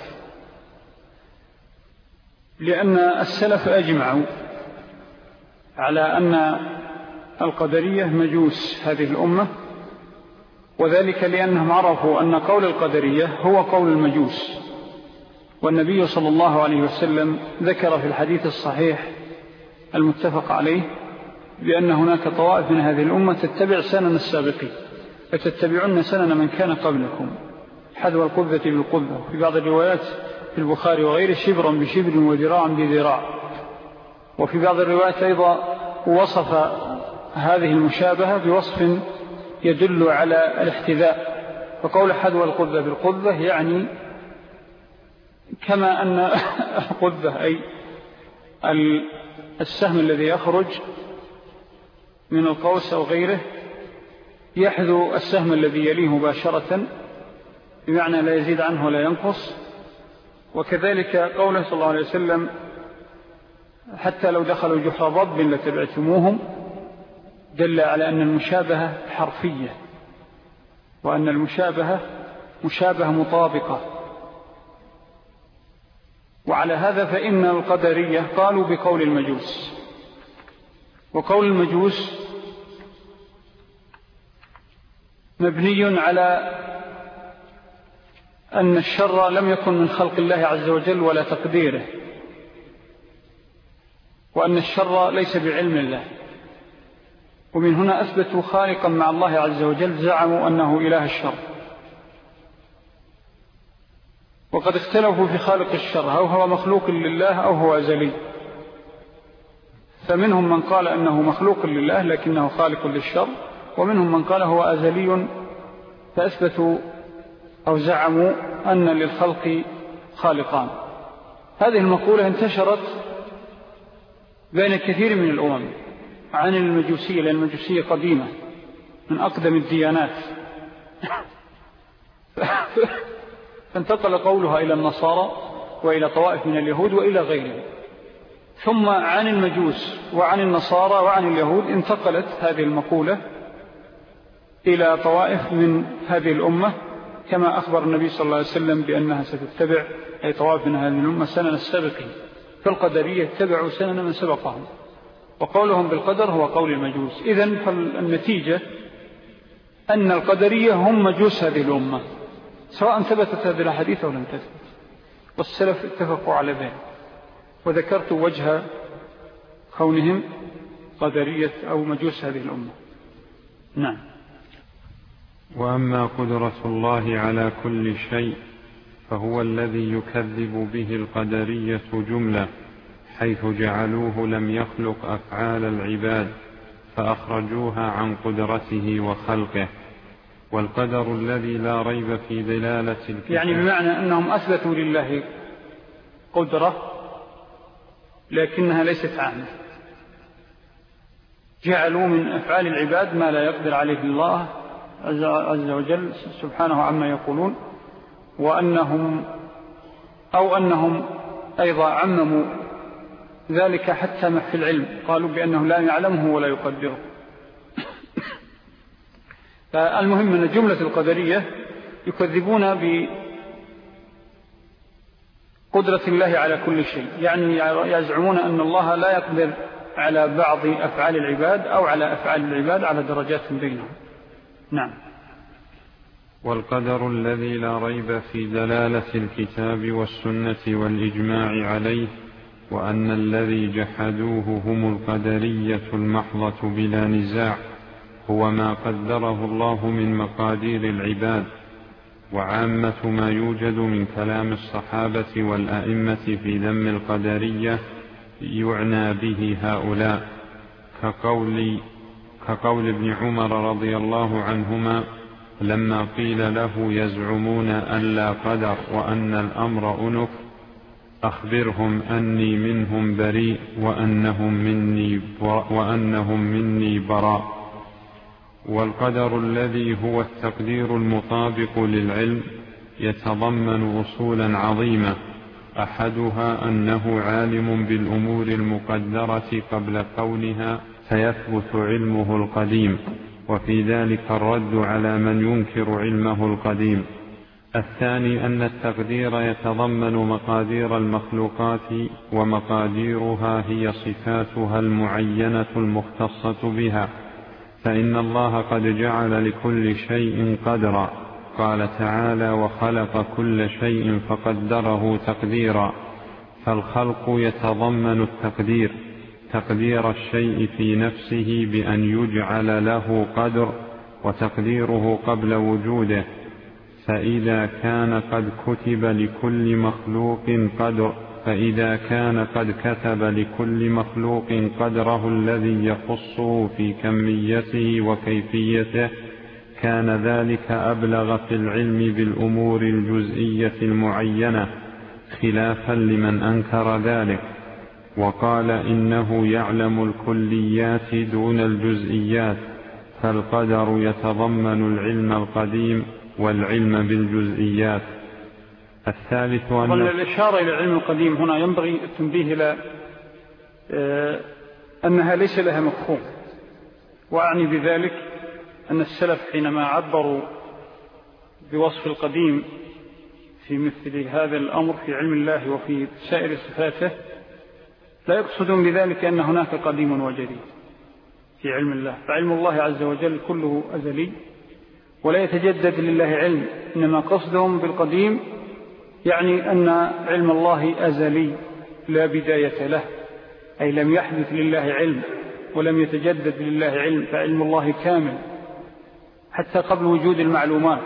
لأن السلف أجمعوا على أن القدرية مجوس هذه الأمة، وذلك لأنهم عرفوا أن قول القدرية هو قول المجوس. والنبي صلى الله عليه وسلم ذكر في الحديث الصحيح المتفق عليه بأن هناك طوائف من هذه الأمة تتبع سنن السابقين، فتتبعون سنن من كان قبلكم حذو القذة بالقذة. في بعض الروايات في البخاري وغيره شبرا بشبر وذراعا بذراع. وفي بعض الروايات أيضا وصف هذه المشابهة بوصف يدل على الاحتذاء، فقول حذو القذة بالقذة يعني كما أن القذة أي السهم الذي يخرج من القوس أو غيره يحذو السهم الذي يليه مباشرة، بمعنى لا يزيد عنه ولا ينقص. وكذلك قوله صلى الله عليه وسلم: حتى لو دخلوا جحر ضب لتبعتموهم، دل على أن المشابهة حرفية، وأن المشابهة مشابهة مطابقة. وعلى هذا فإن القدرية قالوا بقول المجوس، وقول المجوس مبني على أن الشر لم يكن من خلق الله عز وجل ولا تقديره، وأن الشر ليس بعلم الله. ومن هنا أثبتوا خالقا مع الله عز وجل، زعموا أنه إله الشر. وقد اختلفوا في خالق الشر، أو هو مخلوق لله أو هو أزلي. فمنهم من قال أنه مخلوق لله لكنه خالق للشر، ومنهم من قال هو أزلي، فأثبتوا أو زعموا أن للخلق خالقان. هذه المقولة انتشرت بين كثير من الأمم عن المجوسية، لأن المجوسية قديمة من أقدم الديانات، فانتقل قولها إلى النصارى وإلى طوائف من اليهود وإلى غيرهم. ثم عن المجوس وعن النصارى وعن اليهود انتقلت هذه المقولة إلى طوائف من هذه الأمة، كما أخبر النبي صلى الله عليه وسلم بأنها ستتبع أي طوائف من هذه الأمة سنن السابقين. فالقدرية اتبعوا سنن من سبقهم، وقولهم بالقدر هو قول المجوس. إذن فالنتيجة أن القدرية هم مجوس هذه الأمة، سواء ثبتت هذه الحديث أو لم تثبت، والسلف اتفقوا على ذلك. وذكرت وجه كونهم قدرية أو مجوس هذه الأمة. نعم. وأما قدرة الله على كل شيء فهو الذي يكذب به القدرية جملة، حيث جعلوه لم يخلق أفعال العباد فأخرجوها عن قدرته وخلقه. والقدر الذي لا ريب في دلالة الكتاب، يعني بمعنى أنهم أثبتوا لله قدرة لكنها ليست عامة، جعلوا من أفعال العباد ما لا يقدر عليه الله عز وجل سبحانه عما يقولون. وأنهم أو أنهم أيضا عمموا ذلك حتى ما في العلم، قالوا بأنه لا يعلمه ولا يقدره. فالمهم أن جملة القدرية يكذبون بقدرة الله على كل شيء، يعني يزعمون أن الله لا يقدر على بعض أفعال العباد أو على أفعال العباد على درجات بينهم. نعم. والقدر الذي لا ريب في دلالة الكتاب والسنة والإجماع عليه، وأن الذي جحدوه هم القدرية المحضة بلا نزاع، هو ما قدره الله من مقادير العباد. وعامة ما يوجد من كلام الصحابة والأئمة في ذم القدرية يعنى به هؤلاء، كقول, كقول ابن عمر رضي الله عنهما لما قيل له يزعمون أن لا قدر وأن الأمر أنف، أخبرهم أني منهم بريء وأنهم مني, وأنهم مني براء. والقدر الذي هو التقدير المطابق للعلم يتضمن أصولا عظيمة، أحدها أنه عالم بالأمور المقدرة قبل كونها فيثبت علمه القديم، وفي ذلك الرد على من ينكر علمه القديم. الثاني أن التقدير يتضمن مقادير المخلوقات، ومقاديرها هي صفاتها المعينة المختصة بها، فإن الله قد جعل لكل شيء قدرا، قال تعالى وخلق كل شيء فقدره تقديرا. فالخلق يتضمن التقدير، تقدير الشيء في نفسه بأن يجعل له قدر وتقديره قبل وجوده، فإذا كان قد كتب لكل مخلوق قدر فإذا كان قد كتب لكل مخلوق قدره الذي يخصه في كميته وكيفيته، كان ذلك أبلغ في العلم بالأمور الجزئية المعينة، خلافا لمن أنكر ذلك وقال إنه يعلم الكليات دون الجزئيات، فالقدر يتضمن العلم القديم والعلم بالجزئيات. الثالث أن الإشارة إلى العلم القديم هنا ينبغي التنبيه إلى أنها ليس لها مفهوم، وأعني بذلك أن السلف حينما عبروا بوصف القديم في مثل هذا الأمر في علم الله وفي سائر صفاته لا يقصدون بذلك أن هناك قديم وجديد في علم الله، فعلم الله عز وجل كله أزلي ولا يتجدد لله علم، إنما قصدهم بالقديم يعني أن علم الله أزلي لا بداية له، أي لم يحدث لله علم ولم يتجدد لله علم، فعلم الله كامل حتى قبل وجود المعلومات.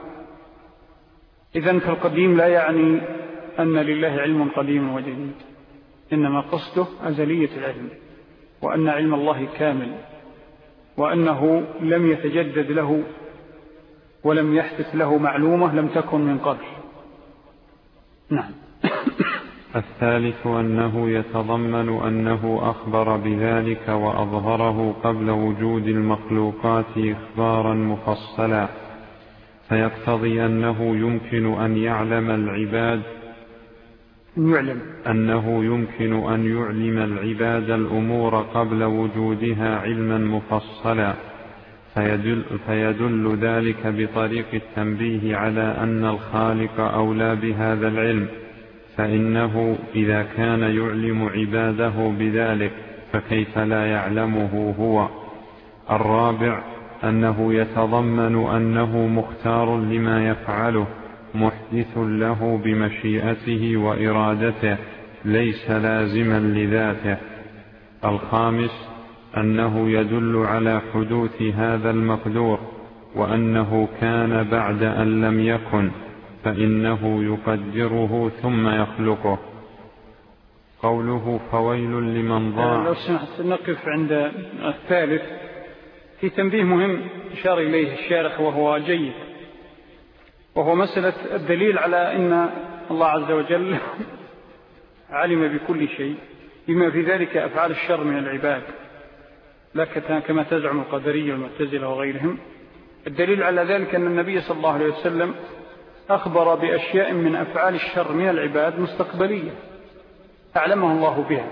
إذن فالقديم لا يعني أن لله علم قديم وجديد، إنما قصده أزلية العلم، وأن علم الله كامل، وأنه لم يتجدد له ولم يحدث له معلومة لم تكن من قبل. نعم. الثالث أنه يتضمن أنه أخبر بذلك وأظهره قبل وجود المخلوقات إخبارا مفصلا، فيقتضي أنه يمكن أن يعلم العباد يعلم أنه يمكن أن يعلم العباد الأمور قبل وجودها علما مفصلا، فيدل, فيدل ذلك بطريق التنبيه على أن الخالق أولى بهذا العلم، فإنه إذا كان يعلم عباده بذلك فكيف لا يعلمه هو. الرابع أنه يتضمن أنه مختار لما يفعله، محدث له بمشيئته وإرادته، ليس لازما لذاته. الخامس أنه يدل على حدوث هذا المقدور، وأنه كان بعد أن لم يكن، فإنه يقدره ثم يخلقه. قوله فويل لمن ضاع. لو سمحت نقف عند الثالث في تنبيه مهم إشار إليه الشارح وهو جيد، وهو مسألة الدليل على أن الله عز وجل علم بكل شيء بما في ذلك أفعال الشر من العباد، لا كما تزعم القدرية والمعتزلة وغيرهم. الدليل على ذلك أن النبي صلى الله عليه وسلم أخبر بأشياء من أفعال الشر من العباد مستقبلية أعلمه الله بها،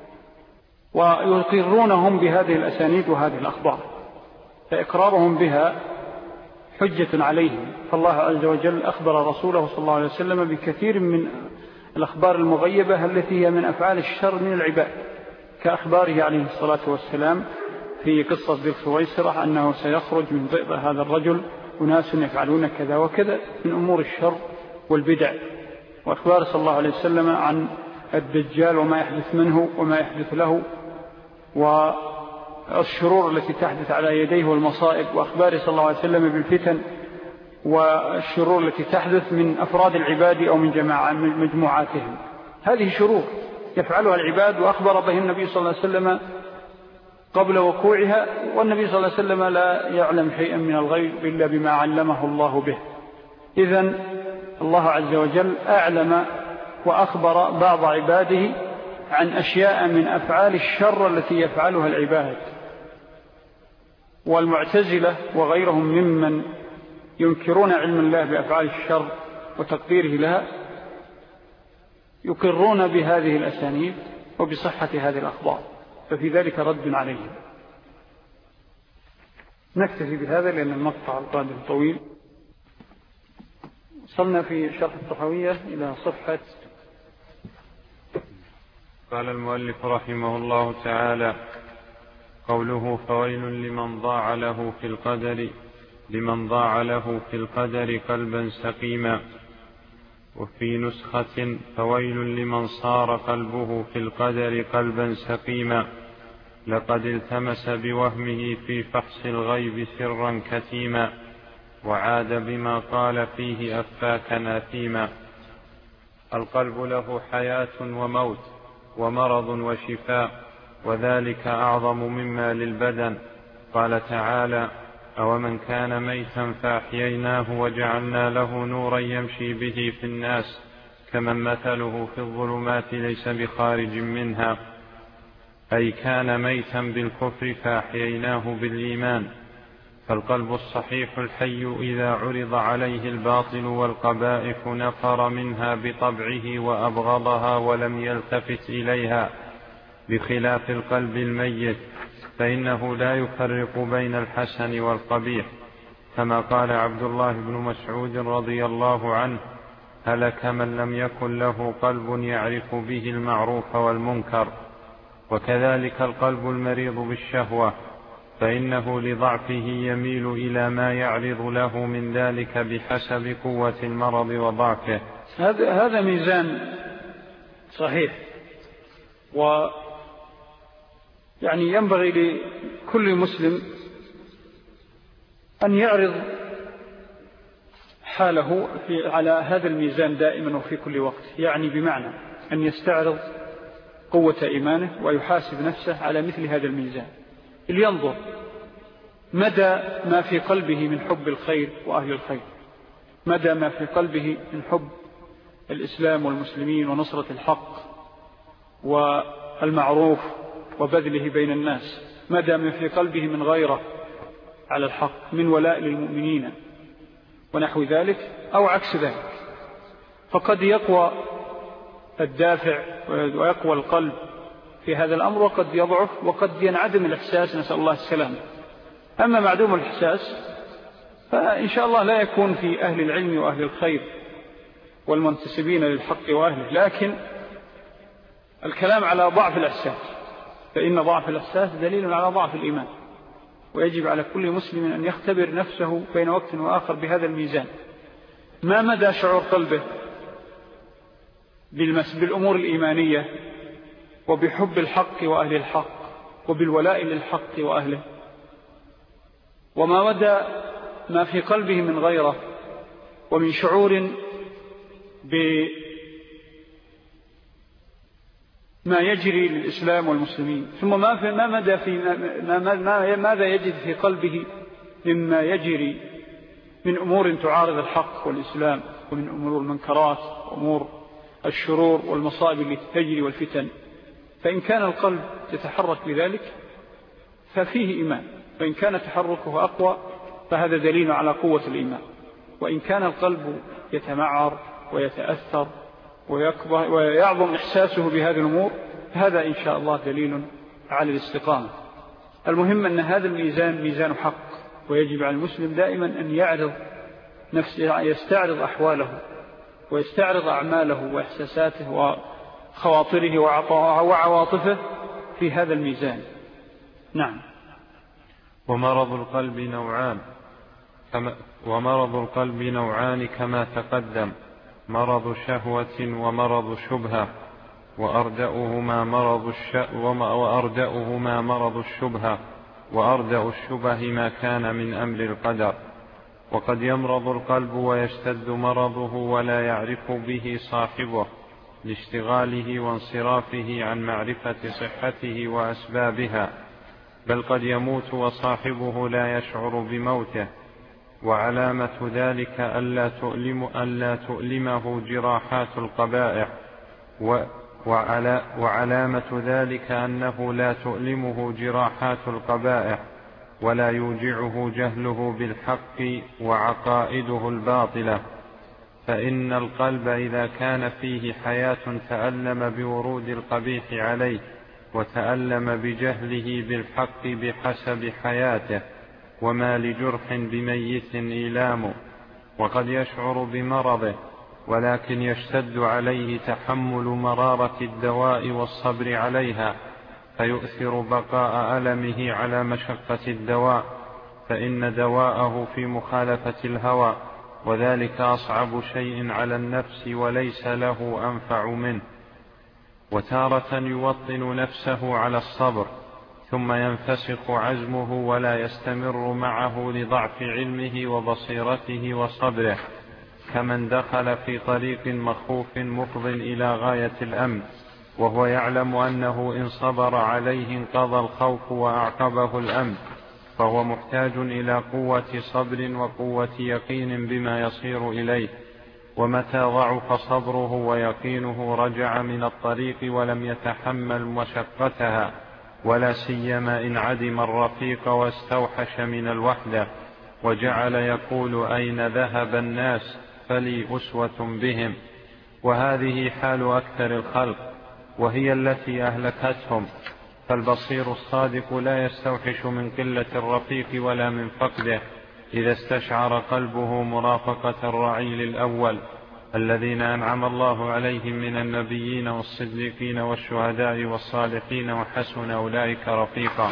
ويقرونهم بهذه الأسانيد وهذه الأخبار، فإقرارهم بها حجة عليهم. فالله عز وجل أخبر رسوله صلى الله عليه وسلم بكثير من الأخبار المغيبة التي هي من أفعال الشر من العباد، كأخباره عليه الصلاة والسلام في قصة ذي الخويصرة أنه سيخرج من ضئض هذا الرجل أناس يفعلون كذا وكذا من أمور الشر والبدع، وأخبار صلى الله عليه وسلم عن الدجال وما يحدث منه وما يحدث له والشرور التي تحدث على يديه والمصائب، وأخبار صلى الله عليه وسلم بالفتن والشرور التي تحدث من أفراد العباد أو من جماعة من مجموعاتهم. هذه شرور يفعلها العباد وأخبر به النبي صلى الله عليه وسلم قبل وقوعها، والنبي صلى الله عليه وسلم لا يعلم شيئا من الغيب إلا بما علمه الله به. إذن الله عز وجل أعلم وأخبر بعض عباده عن أشياء من أفعال الشر التي يفعلها العباد. والمعتزلة وغيرهم ممن ينكرون علم الله بأفعال الشر وتقديره لها يقرون بهذه الأسانيد وبصحة هذه الأخبار، ففي ذلك رد عليهم. نكتفي بهذا لأن المقطع القادم طويل. وصلنا في شرح الطحاوية إلى صفحة. قال المؤلف رحمه الله تعالى: قوله فويل لمن ضاع له في القدر لمن ضاع له في القدر قلبا سقيما. وفي نسخة فويل لمن صار قلبه في القدر قلبا سقيما، لقد التمس بوهمه في فحص الغيب سرا كتيما، وعاد بما قال فيه أفاكا ناثيما. القلب له حياة وموت ومرض وشفاء، وذلك أعظم مما للبدن. قال تعالى: أومن كان ميتا فأحييناه وجعلنا له نورا يمشي به في الناس كمن مثله في الظلمات ليس بخارج منها، أي كان ميتا بالكفر فأحييناه بالإيمان. فالقلب الصحيح الحي إذا عرض عليه الباطل والقبائح نفر منها بطبعه وأبغضها ولم يلتفت إليها، بخلاف القلب الميت فإنه لا يفرق بين الحسن والقبيح، كما قال عبد الله بن مسعود رضي الله عنه: هلك من لم يكن له قلب يعرف به المعروف والمنكر. وكذلك القلب المريض بالشهوة، فإنه لضعفه يميل إلى ما يعرض له من ذلك بحسب قوة المرض وضعفه. هذا هذا ميزان صحيح، و يعني ينبغي لكل مسلم أن يعرض حاله في على هذا الميزان دائما وفي كل وقت، يعني بمعنى أن يستعرض قوة إيمانه ويحاسب نفسه على مثل هذا الميزان، لينظر مدى ما في قلبه من حب الخير وأهل الخير، مدى ما في قلبه من حب الإسلام والمسلمين ونصرة الحق والمعروف وبذله بين الناس، مدى ما في قلبه من غيرة على الحق، من ولاء للمؤمنين ونحو ذلك، أو عكس ذلك. فقد يقوى الدافع ويقوى القلب في هذا الأمر، وقد يضعف وقد ينعدم الإحساس، نسأل الله السلام. أما معدوم الإحساس فإن شاء الله لا يكون في أهل العلم وأهل الخير والمنتسبين للحق وأهله، لكن الكلام على ضعف الإحساس، فإن ضعف الإحساس دليل على ضعف الإيمان، ويجب على كل مسلم أن يختبر نفسه بين وقت وآخر بهذا الميزان، ما مدى شعور قلبه بالأمور الإيمانية وبحب الحق وأهل الحق وبالولاء للحق وأهله، وما مدى ما في قلبه من غيره ومن شعور بما يجري للإسلام والمسلمين، ثم ما في ما مدى في ما ما ماذا يجد في قلبه مما يجري من أمور تعارض الحق والإسلام، ومن أمور المنكرات وأمور الشرور والمصائب التي تجري والفتن. فإن كان القلب يتحرك لذلك ففيه إيمان، وإن كان تحركه أقوى فهذا دليل على قوة الإيمان. وإن كان القلب يتمعر ويتأثر ويعظم إحساسه بهذه الأمور، هذا إن شاء الله دليل على الاستقامة. المهم أن هذا الميزان ميزان حق، ويجب على المسلم دائما أن يعرض نفسه، يستعرض أحواله ويستعرض أعماله وإحساساته وخواطره وعواطفه في هذا الميزان. نعم. ومرض القلب نوعان: ومرض القلب نوعان كما تقدم: مرض شهوة ومرض شبهة، وأردأهما مرض الش... وأردأهما مرض الشبهة، وأردأ الشبه ما كان من أمر القدر. وقد يمرض القلب ويشتد مرضه ولا يعرف به صاحبه لاشتغاله وانصرافه عن معرفة صحته وأسبابها، بل قد يموت وصاحبه لا يشعر بموته. وعلامة ذلك ألا تؤلم ألا تؤلمه جراحات القبائح، و وعلى وعلامة ذلك أنه لا تؤلمه جراحات القبائح ولا يوجعه جهله بالحق وعقائده الباطلة. فإن القلب إذا كان فيه حياة تألم بورود القبيح عليه، وتألم بجهله بالحق بحسب حياته، وما لجرح بميت إيلام. وقد يشعر بمرضه، ولكن يشتد عليه تحمل مرارة الدواء والصبر عليها، فيؤثر بقاء ألمه على مشقة الدواء، فإن دواءه في مخالفة الهوى، وذلك أصعب شيء على النفس وليس له أنفع منه. وتارة يوطن نفسه على الصبر، ثم ينفسخ عزمه ولا يستمر معه لضعف علمه وبصيرته وصبره، كمن دخل في طريق مخوف مفض إلى غاية الأمن، وهو يعلم أنه إن صبر عليه انقضى الخوف وأعقبه الأمن، فهو محتاج إلى قوة صبر وقوة يقين بما يصير إليه. ومتى ضعف صبره ويقينه رجع من الطريق ولم يتحمل مشقتها، ولا سيما إن عدم الرفيق واستوحش من الوحدة، وجعل يقول أين ذهب الناس فلي أسوة بهم. وهذه حال أكثر الخلق، وهي التي أهلكتهم. فالبصير الصادق لا يستوحش من قلة الرفيق ولا من فقده، إذا استشعر قلبه مرافقة الرعيل الأول الذين أنعم الله عليهم من النبيين والصديقين والشهداء والصالحين، وحسن أولئك رفيقا.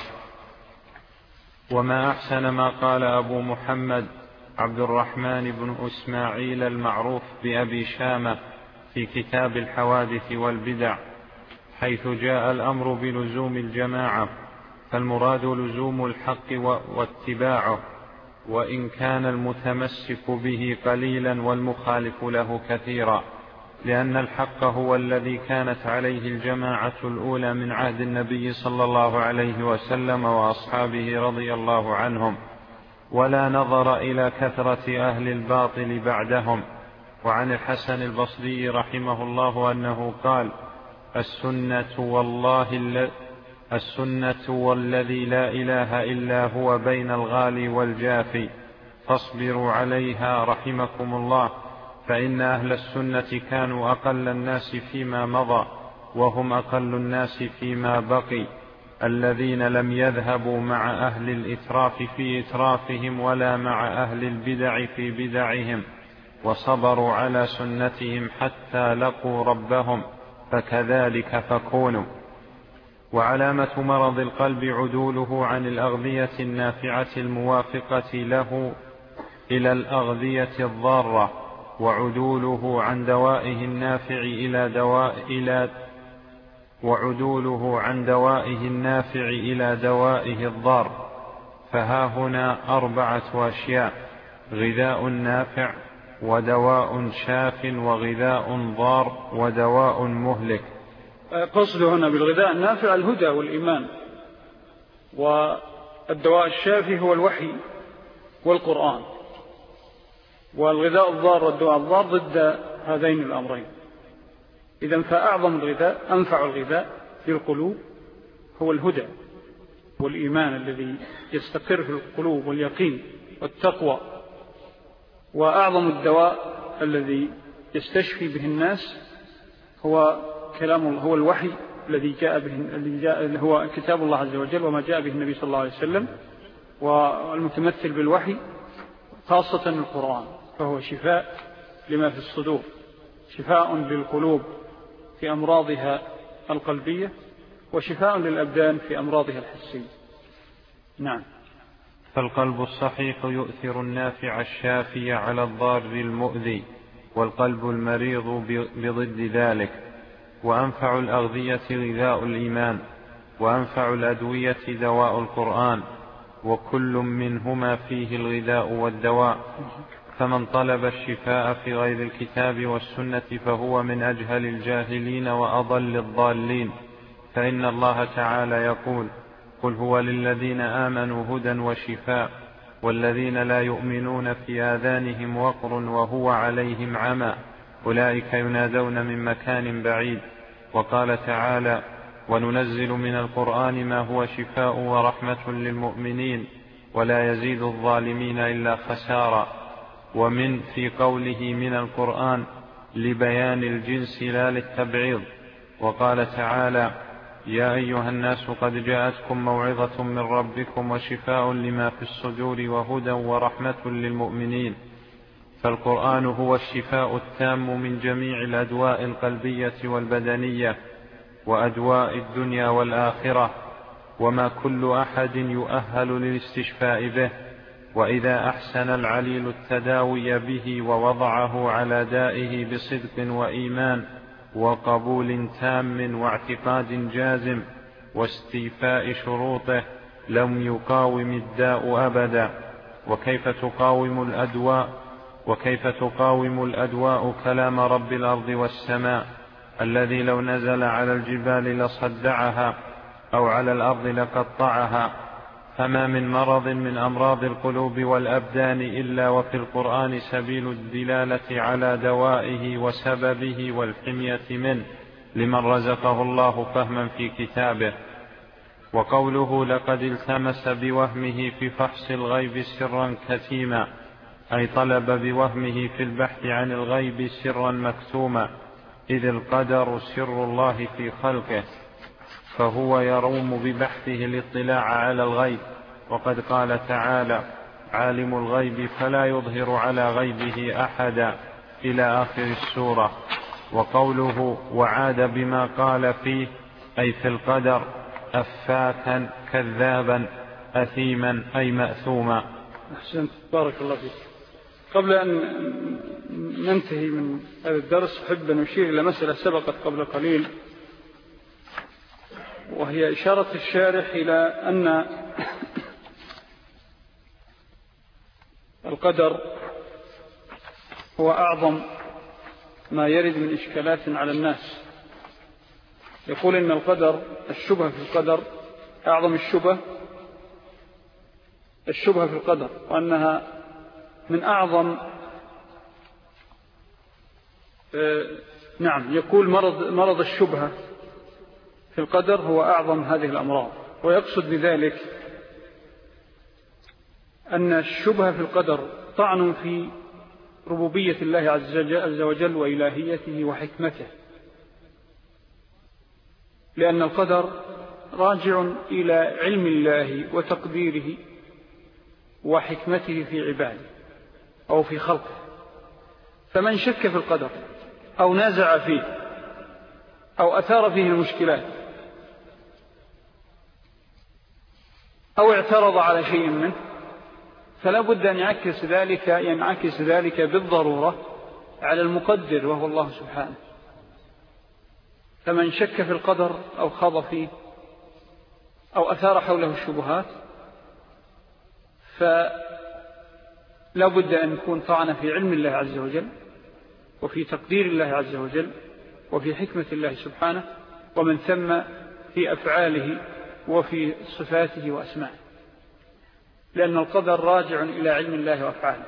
وما أحسن ما قال أبو محمد عبد الرحمن بن إسماعيل المعروف بأبي شامة في كتاب الحوادث والبدع، حيث جاء الأمر بلزوم الجماعة، فالمراد لزوم الحق واتباعه، وإن كان المتمسك به قليلا والمخالف له كثيرا، لأن الحق هو الذي كانت عليه الجماعة الأولى من عهد النبي صلى الله عليه وسلم وأصحابه رضي الله عنهم، ولا نظر إلى كثرة أهل الباطل بعدهم. وعن الحسن البصري رحمه الله أنه قال: السنة والله السنة والذي لا إله إلا هو بين الغالي والجافي، فاصبروا عليها رحمكم الله، فإن أهل السنة كانوا أقل الناس فيما مضى، وهم أقل الناس فيما بقي، الذين لم يذهبوا مع أهل الإتراف في إترافهم ولا مع أهل البدع في بدعهم، وصبروا على سنتهم حتى لقوا ربهم، فكذلك فكونوا. وعلامة مرض القلب عدوله عن الأغذية النافعة الموافقة له إلى الأغذية الضارة، وعدوله عن دوائه النافع إلى دواء إلى وعدوله عن دوائه النافع إلى دوائه الضار. فها هنا أربعة أشياء: غذاء نافع، ودواء شاف، وغذاء ضار، ودواء مهلك. قصد هنا بالغذاء النافع الهدى والإيمان، والدواء الشافي هو الوحي والقرآن، والغذاء الضار والدواء الضار ضد هذين الأمرين. إذن فأعظم الغذاء، أنفع الغذاء في القلوب هو الهدى والإيمان الذي يستقر في القلوب، واليقين والتقوى. وأعظم الدواء الذي يستشفي به الناس هو كلام الله، هو الوحي الذي جاء به، الذي جاء هو كتاب الله عز وجل وما جاء به النبي صلى الله عليه وسلم، والمتمثل بالوحي خاصة القرآن، فهو شفاء لما في الصدور، شفاء للقلوب في أمراضها القلبية، وشفاء للأبدان في أمراضها الحسية. نعم. فالقلب الصحيح يؤثر النافع الشافي على الضار المؤذي، والقلب المريض بضد ذلك. وأنفع الأغذية غذاء الإيمان، وأنفع الأدوية دواء القرآن، وكل منهما فيه الغذاء والدواء. فمن طلب الشفاء في غير الكتاب والسنة فهو من أجهل الجاهلين وأضل الضالين. فإن الله تعالى يقول: قل هو للذين آمنوا هدى وشفاء، والذين لا يؤمنون في آذانهم وقر وهو عليهم عمى، أولئك ينادون من مكان بعيد. وقال تعالى: وننزل من القرآن ما هو شفاء ورحمة للمؤمنين ولا يزيد الظالمين إلا خسارا. ومن في قوله من القرآن لبيان الجنس لا للتبعيض. وقال تعالى: يا أيها الناس قد جاءتكم موعظة من ربكم وشفاء لما في الصدور وهدى ورحمة للمؤمنين. فالقرآن هو الشفاء التام من جميع الأدواء القلبية والبدنية وأدواء الدنيا والآخرة، وما كل أحد يؤهل للاستشفاء به. وإذا أحسن العليل التداوي به ووضعه على دائه بصدق وإيمان وقبول تام واعتقاد جازم واستيفاء شروطه لم يقاوم الداء أبدا. وكيف تقاوم الأدواء وكيف تقاوم الأدواء كلام رب الأرض والسماء الذي لو نزل على الجبال لصدعها أو على الأرض لقطعها. فما من مرض من أمراض القلوب والأبدان إلا وفي القرآن سبيل الدلالة على دوائه وسببه والحمية منه لمن رزقه الله فهما في كتابه. وقوله لقد التمس بوهمه في فحص الغيب سرا كتيما، أي طلب بوهمه في البحث عن الغيب سرا مكتوما، إذ القدر سر الله في خلقه، فهو يروم ببحثه الاطلاع على الغيب. وقد قال تعالى: عالم الغيب فلا يظهر على غيبه أحدا، إلى آخر السورة. وقوله وعاد بما قال فيه، أي في القدر، أفاكا كذابا أثيما أي مأثوما. أحسنت، بارك الله فيك. قبل أن ننتهي من هذا الدرس أحب أن أشير إلى مسألة سبقت قبل قليل، وهي إشارة الشارح إلى أن القدر هو أعظم ما يرد من إشكالات على الناس. يقول إن القدر، الشبهة في القدر أعظم الشبهة الشبهة في القدر، وأنها من أعظم آه نعم يقول مرض, مرض الشبهة في القدر هو أعظم هذه الأمراض. ويقصد بذلك أن الشبهة في القدر طعن في ربوبية الله عز وجل وإلهيته وحكمته، لأن القدر راجع إلى علم الله وتقديره وحكمته في عباده أو في خلقه. فمن شك في القدر أو نازع فيه أو أثار فيه المشكلات أو اعترض على شيء منه فلا بد أن يعكس ذلك ينعكس ذلك بالضرورة على المقدر وهو الله سبحانه. فمن شك في القدر أو خاض فيه أو أثار حوله الشبهات فلا بد أن يكون طعن في علم الله عز وجل وفي تقدير الله عز وجل وفي حكمة الله سبحانه، ومن ثم في أفعاله وفي صفاته وأسمائه، لأن القدر راجع إلى علم الله وأفعاله.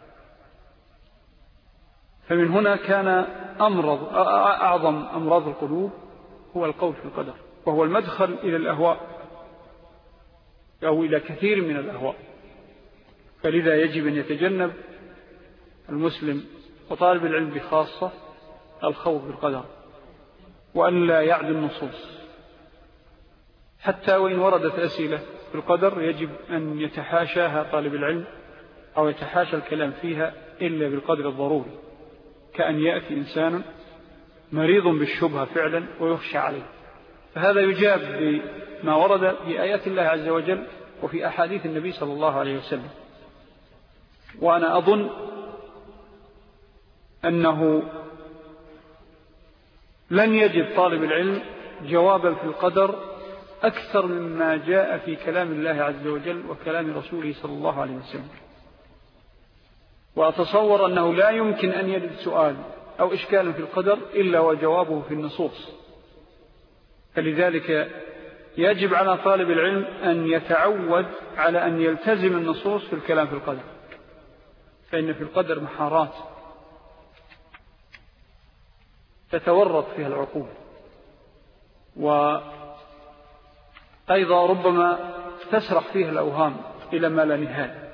فمن هنا كان أمرض أعظم أمراض القلوب هو القول في القدر، وهو المدخل إلى الأهواء أو إلى كثير من الأهواء. فلذا يجب أن يتجنب المسلم وطالب العلم بخاصة الخوف بالقدر، وأن لا يعد النصوص. حتى وإن وردت أسئلة في القدر يجب أن يتحاشاها طالب العلم أو يتحاشى الكلام فيها إلا بالقدر الضروري، كأن يأتي إنسان مريض بالشبهة فعلا ويخشى عليه، فهذا يجاب بما ورد بآيات الله عز وجل وفي أحاديث النبي صلى الله عليه وسلم. وأنا أظن أنه لن يجد طالب العلم جوابا في القدر أكثر مما جاء في كلام الله عز وجل وكلام رسوله صلى الله عليه وسلم. وأتصور أنه لا يمكن أن يجد سؤال أو إشكال في القدر إلا وجوابه في النصوص. فلذلك يجب على طالب العلم أن يتعود على أن يلتزم النصوص في الكلام في القدر، فإن في القدر محارات تتورط فيها العقول، وأيضا ربما تسرح فيها الأوهام إلى ما لا نهاية.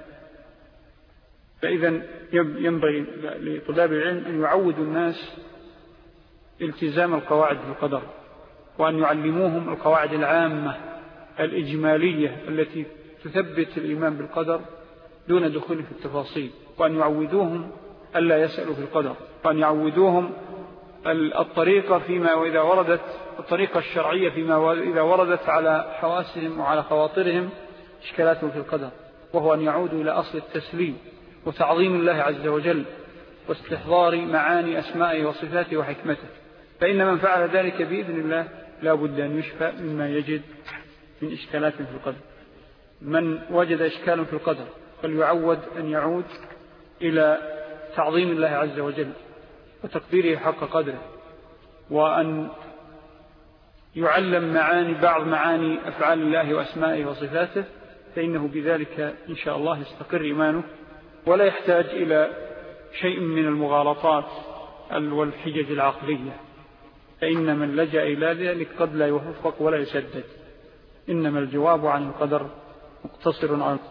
فإذا ينبغي لطلاب العلم أن يعودوا الناس التزام القواعد في القدر، وأن يعلموهم القواعد العامة الإجمالية التي تثبت الإيمان بالقدر دون دخول في التفاصيل، وأن يعودوهم ألا يسألوا في القدر، وأن يعودوهم الطريقة فيما وإذا وردت الطريقة الشرعية فيما إذا وردت على حواسهم وعلى خواطرهم إشكالاتهم في القدر، وهو أن يعودوا إلى أصل التسليم وتعظيم الله عز وجل واستحضار معاني أسمائه وصفاته وحكمته. فإن من فعل ذلك بإذن الله لا بد أن يشفى مما يجد من إشكالات في القدر. من وجد إشكال في القدر فليعود أن يعود إلى تعظيم الله عز وجل وتقديره حق قدره، وأن يعلم معاني بعض معاني أفعال الله وأسمائه وصفاته، فإنه بذلك إن شاء الله يستقر إيمانه ولا يحتاج إلى شيء من المغالطات والحجج العقلية، فإن من لجأ إلى ذلك قد لا يوفق ولا يسدد. إنما الجواب عن القدر مقتصر عن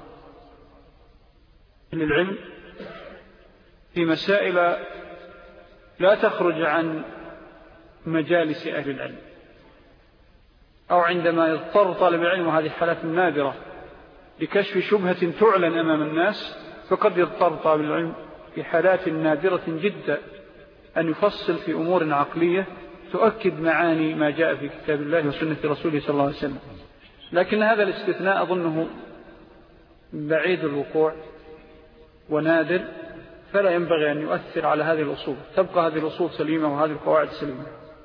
العلم في مسائل لا تخرج عن مجالس أهل العلم، أو عندما يضطر طالب العلم، وهذه حالات نادرة، لكشف شبهة تعلن أمام الناس، فقد يضطر طالب العلم في حالات نادرة جدا أن يفصل في أمور عقلية تؤكد معاني ما جاء في كتاب الله وسنة رسوله صلى الله عليه وسلم. لكن هذا الاستثناء أظنه بعيد الوقوع ونادر، فلا ينبغي أن يؤثر على هذه الأصول، تبقى هذه الأصول سليمة وهذه القواعد سليمة.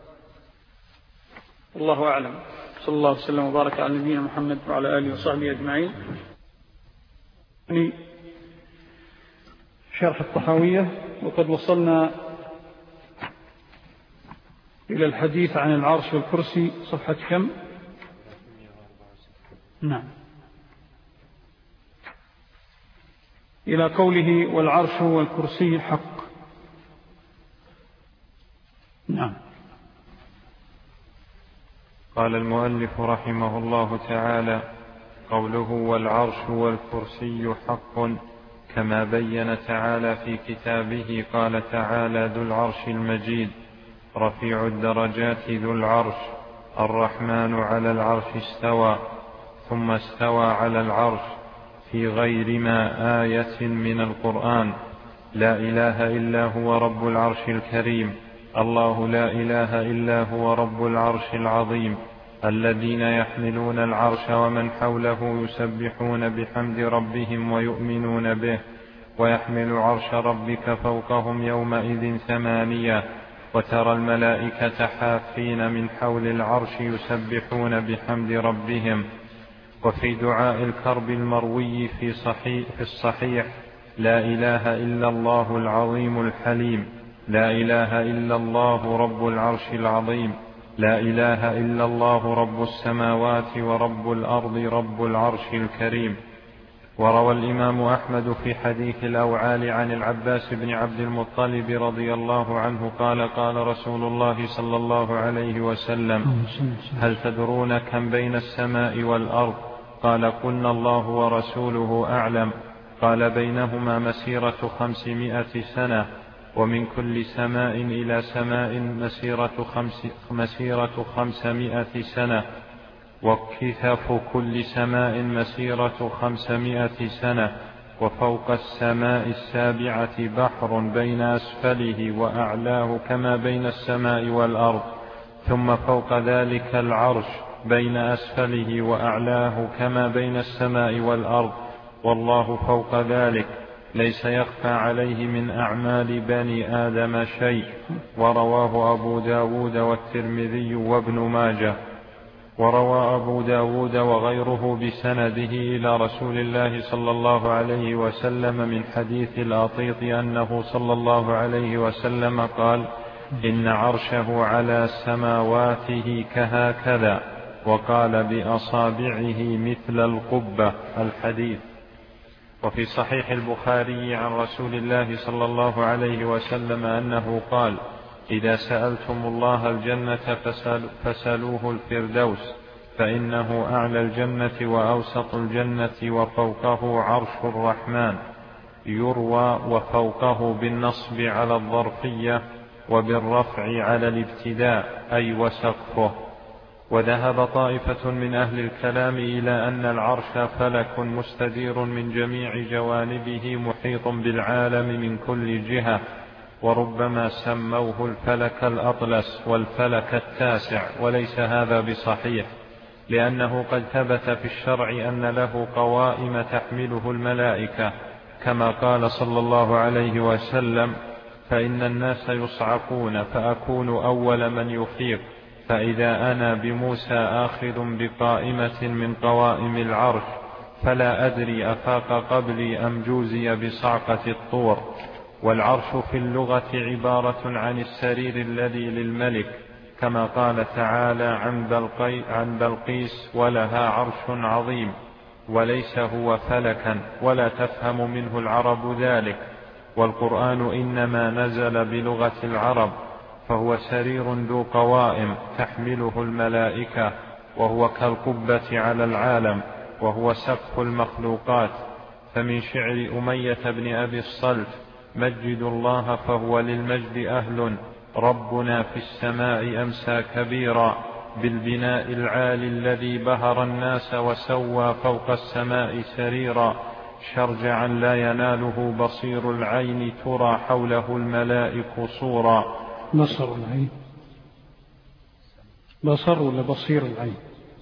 الله أعلم. صلى الله وسلم وبارك على نبينا محمد وعلى آله وصحبه أجمعين. شرح الطحاوية، وقد وصلنا إلى الحديث عن العرش والكرسي، صفحة كم؟ نعم، إلى قوله والعرش والكرسي حق. نعم. قال المؤلف رحمه الله تعالى: قوله والعرش والكرسي حق كما بين تعالى في كتابه. قال تعالى: ذو العرش المجيد رفيع الدرجات ذو العرش الرحمن على العرش استوى. ثم استوى على العرش في غير ما آية من القرآن. لا إله إلا هو رب العرش الكريم. الله لا إله إلا هو رب العرش العظيم. الذين يحملون العرش ومن حوله يسبحون بحمد ربهم ويؤمنون به. ويحمل عرش ربك فوقهم يومئذ ثمانية. وترى الملائكة حافين من حول العرش يسبحون بحمد ربهم. وفي دعاء الكرب المروي في, صحيح في الصحيح: لا إله إلا الله العظيم الحليم. لا إله إلا الله رب العرش العظيم. لا إله إلا الله رب السماوات ورب الأرض رب العرش الكريم. وروى الإمام أحمد في حديث الأوعال عن العباس بن عبد المطلب رضي الله عنه قال: قال رسول الله صلى الله عليه وسلم: هل تدرون كم بين السماء والأرض؟ قال: قلنا الله ورسوله أعلم. قال: بينهما مسيرة خمسمائة سنة، ومن كل سماء إلى سماء مسيرة, خمس مسيرة خمسمائة سنة، وكثف كل سماء مسيرة خمسمائة سنة. وفوق السماء السابعة بحر بين أسفله وأعلاه كما بين السماء والأرض. ثم فوق ذلك العرش، بين أسفله وأعلاه كما بين السماء والأرض، والله فوق ذلك، ليس يخفى عليه من أعمال بني آدم شيء. ورواه أبو داود والترمذي وابن ماجه. وروى أبو داود وغيره بسنده إلى رسول الله صلى الله عليه وسلم من حديث الأطيط أنه صلى الله عليه وسلم قال: إن عرشه على سماواته كهكذا، وقال بأصابعه مثل القبة. الحديث. وفي صحيح البخاري عن رسول الله صلى الله عليه وسلم أنه قال: إذا سألتم الله الجنة فسألوه الفردوس، فإنه أعلى الجنة وأوسط الجنة وفوقه عرش الرحمن. يروى وفوقه بالنصب على الظرفية وبالرفع على الابتداء، أي وسقفه. وذهب طائفة من أهل الكلام إلى أن العرش فلك مستدير من جميع جوانبه محيط بالعالم من كل جهة، وربما سموه الفلك الأطلس والفلك التاسع، وليس هذا بصحيح، لأنه قد ثبت في الشرع أن له قوائم تحمله الملائكة، كما قال صلى الله عليه وسلم: فإن الناس يصعقون فأكون أول من يفيق، فإذا أنا بموسى آخذ بقائمة من قوائم العرش فلا أدري أفاق قبلي أم جوزي بصعقة الطور. والعرش في اللغة عبارة عن السرير الذي للملك، كما قال تعالى عن, بلقي عن بلقيس: ولها عرش عظيم. وليس هو فلكا، ولا تفهم منه العرب ذلك، والقرآن إنما نزل بلغة العرب، فهو سرير ذو قوائم تحمله الملائكة، وهو كالقبة على العالم، وهو سقف المخلوقات. فمن شعر أمية بن أبي الصلت: مجد الله فهو للمجد أهل، ربنا في السماء أمسى كبيرا، بالبناء العالي الذي بهر الناس وسوى فوق السماء سريرا، شرجعا لا يناله بصير العين، ترى حوله الملائك صورا. بصر العين، بصر ولا بصير العين؟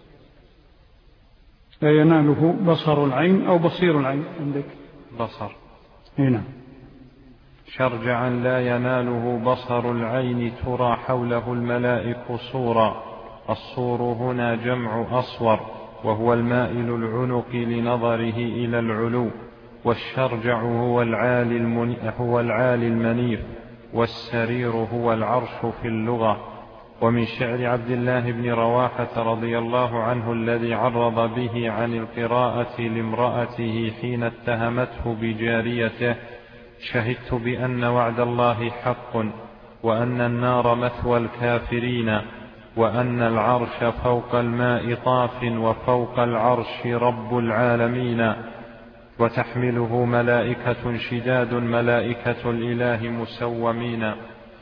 لا يناله بصر العين أو بصير العين عندك؟ بصر. هنا شرجعا لا يناله بصر العين، ترى حوله الملائك صورا. الصور هنا جمع أصور، وهو المائل العنق لنظره إلى العلو. والشرجع هو العالي, المني... هو العالي المنيف، والسرير هو العرش في اللغة. ومن شعر عبد الله بن رواحة رضي الله عنه الذي عرض به عن القراءة لامرأته حين اتهمته بجاريته: شهدت بأن وعد الله حق، وأن النار مثوى الكافرين، وأن العرش فوق الماء طاف، وفوق العرش رب العالمين، وتحمله ملائكة شداد ملائكة الإله مسومين.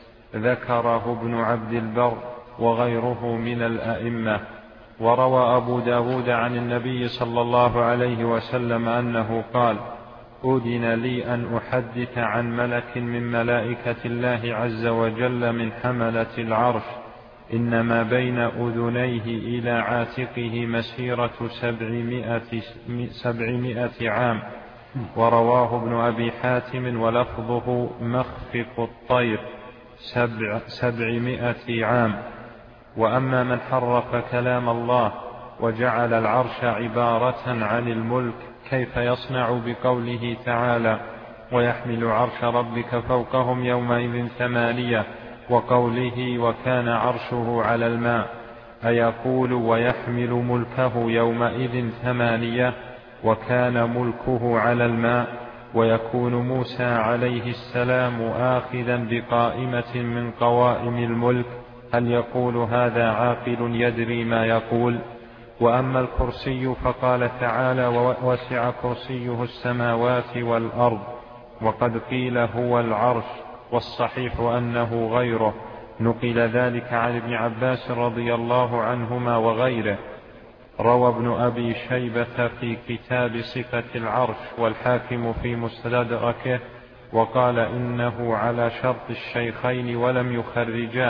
ذكره ابن عبد البر وغيره من الأئمة. وروى أبو داود عن النبي صلى الله عليه وسلم أنه قال: أذن لي أن أحدث عن ملك من ملائكة الله عز وجل من حملة العرش، إنما بين أذنيه إلى عاتقه مسيرة سبعمائة, سبعمائة عام. ورواه ابن أبي حاتم ولفظه مخفق الطير سبع سبعمائة عام. وأما من حرف كلام الله وجعل العرش عبارة عن الملك، كيف يصنع بقوله تعالى: ويحمل عرش ربك فوقهم يومئذ ثمانية، وقوله: وكان عرشه على الماء، أيقول ويحمل ملكه يومئذ ثمانية وكان ملكه على الماء، ويكون موسى عليه السلام آخذا بقائمة من قوائم الملك؟ هل يقول هذا عاقل يدري ما يقول؟ وأما الكرسي فقال تعالى: ووسع كرسيه السماوات والأرض. وقد قيل هو العرش، والصحيح أنه غيره. نقل ذلك عن ابن عباس رضي الله عنهما وغيره. روى ابن أبي شيبة في كتاب صفة العرش، والحاكم في مستدركه، وقال إنه على شرط الشيخين ولم يخرجاه،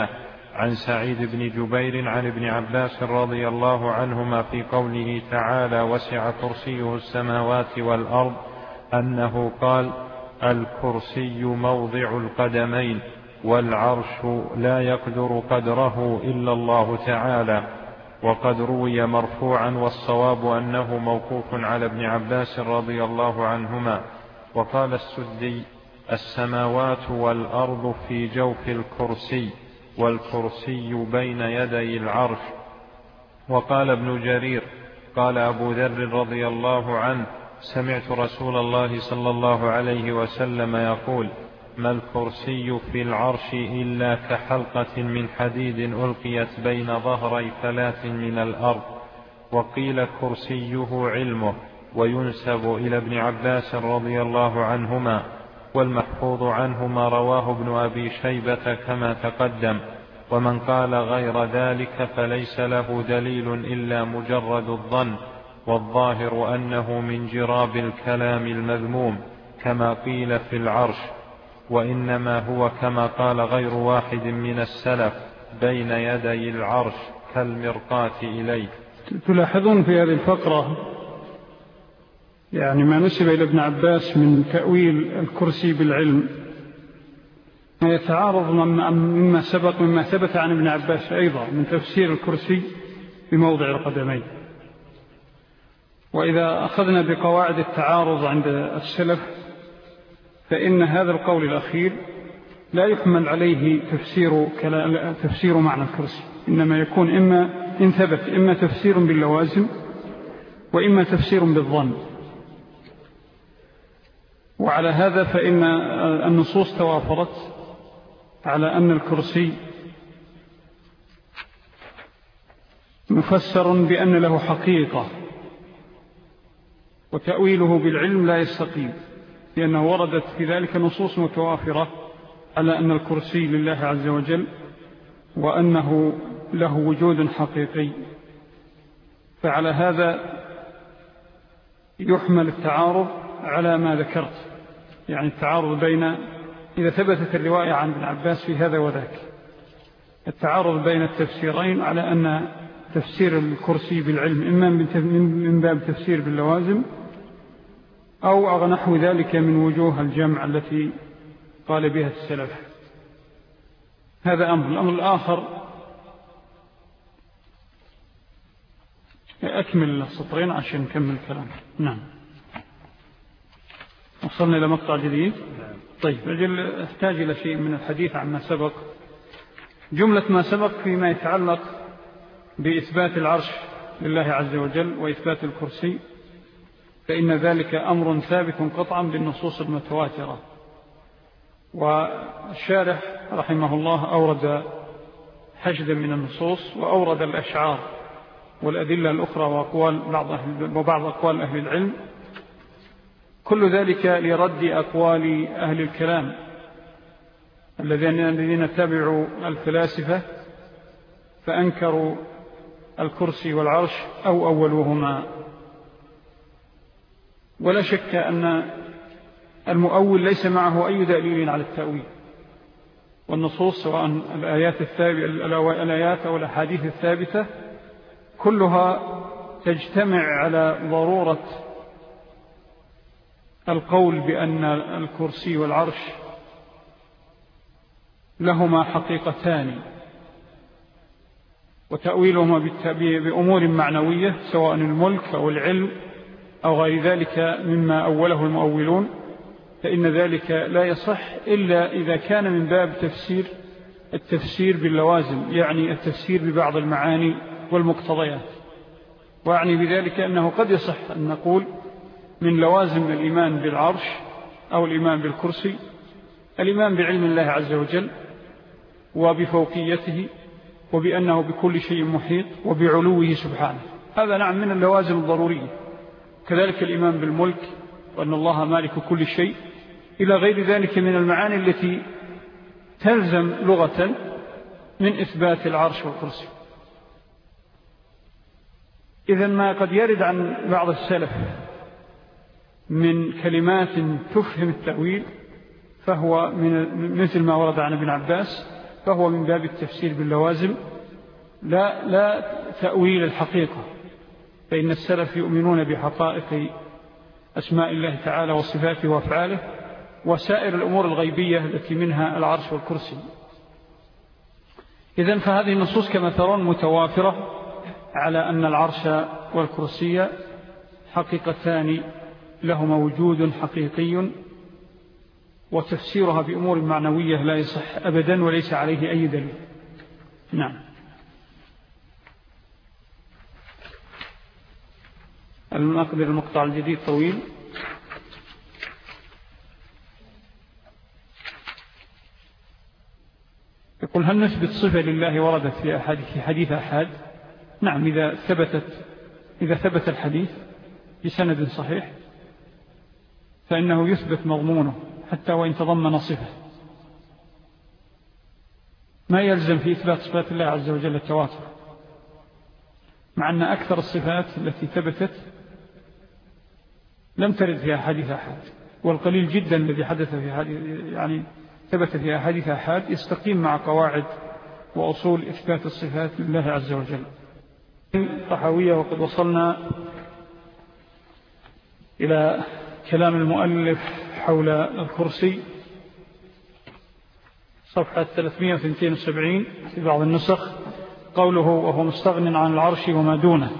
عن سعيد بن جبير عن ابن عباس رضي الله عنهما في قوله تعالى وسع كرسيه السماوات والأرض أنه قال الكرسي موضع القدمين والعرش لا يقدر قدره إلا الله تعالى. وقد روي مرفوعا والصواب أنه موقوف على ابن عباس رضي الله عنهما. وقال السدي السماوات والأرض في جوف الكرسي والكرسي بين يدي العرش. وقال ابن جرير قال أبو ذر رضي الله عنه سمعت رسول الله صلى الله عليه وسلم يقول ما الكرسي في العرش إلا كحلقة من حديد ألقيت بين ظهري ثلاث من الأرض. وقيل كرسيه علمه، وينسب إلى ابن عباس رضي الله عنهما، والمحفوظ عنهما رواه ابن أبي شيبة كما تقدم. ومن قال غير ذلك فليس له دليل إلا مجرد الظن، والظاهر أنه من جراب الكلام المذموم كما قيل في العرش، وإنما هو كما قال غير واحد من السلف بين يدي العرش كالمرقاة إليه. تلاحظون في هذه الفقرة يعني ما نسب إلى ابن عباس من تأويل الكرسي بالعلم يتعارض مما سبق مما ثبت عن ابن عباس أيضا من تفسير الكرسي بموضع القدمين. وإذا أخذنا بقواعد التعارض عند السلف فإن هذا القول الأخير لا يحمل عليه تفسير, تفسير معنى الكرسي، إنما يكون إما إن ثبت إما تفسير باللوازم وإما تفسير بالظن. وعلى هذا فإن النصوص توافرت على أن الكرسي مفسر بأن له حقيقة، وتأويله بالعلم لا يستقيم، لأنه وردت في ذلك نصوص متوافرة على أن الكرسي لله عز وجل وأنه له وجود حقيقي. فعلى هذا يحمل التعارض على ما ذكرت، يعني التعارض بين إذا ثبتت الرواية عن ابن عباس في هذا وذاك، التعارض بين التفسيرين على أن تفسير الكرسي بالعلم إما من باب تفسير باللوازم أو نحو ذلك من وجوه الجمع التي قال بها السلف. هذا أمر. الأمر الآخر أكمل السطرين عشان نكمل الكلام. نعم، وصلنا إلى مقطع جديد. طيب، أجل أحتاج إلى شيء من الحديث عما سبق. جملة ما سبق فيما يتعلق بإثبات العرش لله عز وجل وإثبات الكرسي، فإن ذلك أمر ثابت قطعا بالنصوص المتواترة. والشارح رحمه الله أورد حشدا من النصوص، وأورد الأشعار والأدلة الأخرى وأقوال بعض أهل وبعض أقوال أهل العلم، كل ذلك لرد أقوال أهل الكلام الذين تبعوا الفلاسفة فأنكروا الكرسي والعرش أو أولوهما. ولا شك أن المؤول ليس معه أي دليل على التأويل، والنصوص سواء الآيات الثابتة الآيات أو الأحاديث الثابتة كلها تجتمع على ضرورة القول بأن الكرسي والعرش لهما حقيقتان، وتأويلهما بأمور معنوية سواء الملك أو العلم أو غير ذلك مما أوله المؤولون، فإن ذلك لا يصح إلا إذا كان من باب تفسير التفسير باللوازم، يعني التفسير ببعض المعاني والمقتضيات. وأعني بذلك أنه قد يصح أن نقول من لوازم الإيمان بالعرش أو الإيمان بالكرسي الإيمان بعلم الله عز وجل وبفوقيته وبأنه بكل شيء محيط وبعلوه سبحانه، هذا نعم من اللوازم الضرورية. كذلك الإيمان بالملك وأن الله مالك كل شيء إلى غير ذلك من المعاني التي تلزم لغة من إثبات العرش والكرسي. إذن ما قد يرد عن بعض السلف من كلمات تفهم التأويل فهو من مثل ما ورد عن ابن عباس فهو من باب التفسير باللوازم لا, لا تأويل الحقيقة، فإن السلف يؤمنون بحقائق أسماء الله تعالى وصفاته وأفعاله وسائر الأمور الغيبية التي منها العرش والكرسي. إذن فهذه النصوص كما ترون متوافرة على أن العرش والكرسي حقيقتان لهما وجود حقيقي، وتفسيرها بأمور معنوية لا يصح أبدا وليس عليه أي دليل. نعم. المقدر المقطع الجديد طويل. يقول: هل نثبت صفة لله وردت في أحاديث في حديث أحد؟ نعم، إذا ثبتت إذا ثبت الحديث بسند صحيح فإنه يثبت مضمونه حتى وإن تضمن صفة. ما يلزم في إثبات صفات الله عز وجل التواتر، مع أن أكثر الصفات التي ثبتت لم ترد فيها حديث أحد، والقليل جدا الذي حدث في حديث يعني ثبت فيها حديث أحد يستقيم مع قواعد وأصول إثبات الصفات لله عز وجل. طحاوية. وقد وصلنا إلى كلام المؤلف حول الكرسي، صفحة ثلاثمائة واثنين وسبعين في بعض النسخ، قوله: وهو مستغن عن العرش وما دونه.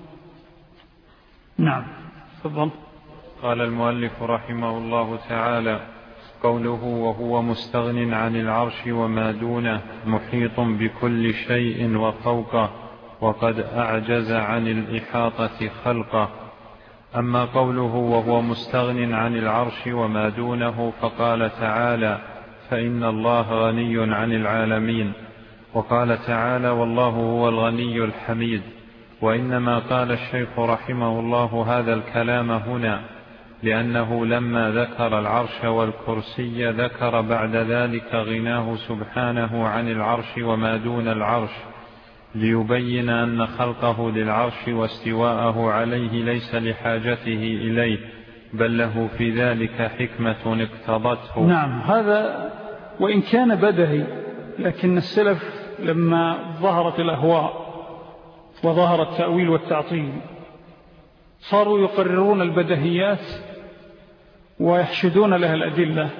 نعم، تفضل. قال المؤلف رحمه الله تعالى: قوله وهو مستغن عن العرش وما دونه محيط بكل شيء وفوقه، وقد أعجز عن الإحاطة خلقه. أما قوله وهو مستغن عن العرش وما دونه فقال تعالى: فإن الله غني عن العالمين. وقال تعالى: والله هو الغني الحميد. وإنما قال الشيخ رحمه الله هذا الكلام هنا لأنه لما ذكر العرش والكرسي ذكر بعد ذلك غناه سبحانه عن العرش وما دون العرش، ليبين أن خلقه للعرش واستواءه عليه ليس لحاجته إليه، بل له في ذلك حكمة اقتضته. نعم، هذا وإن كان بدهي، لكن السلف لما ظهرت الأهواء وظهر التأويل والتعطيل صاروا يقررون البدهيات ويحشدون لها الأدلة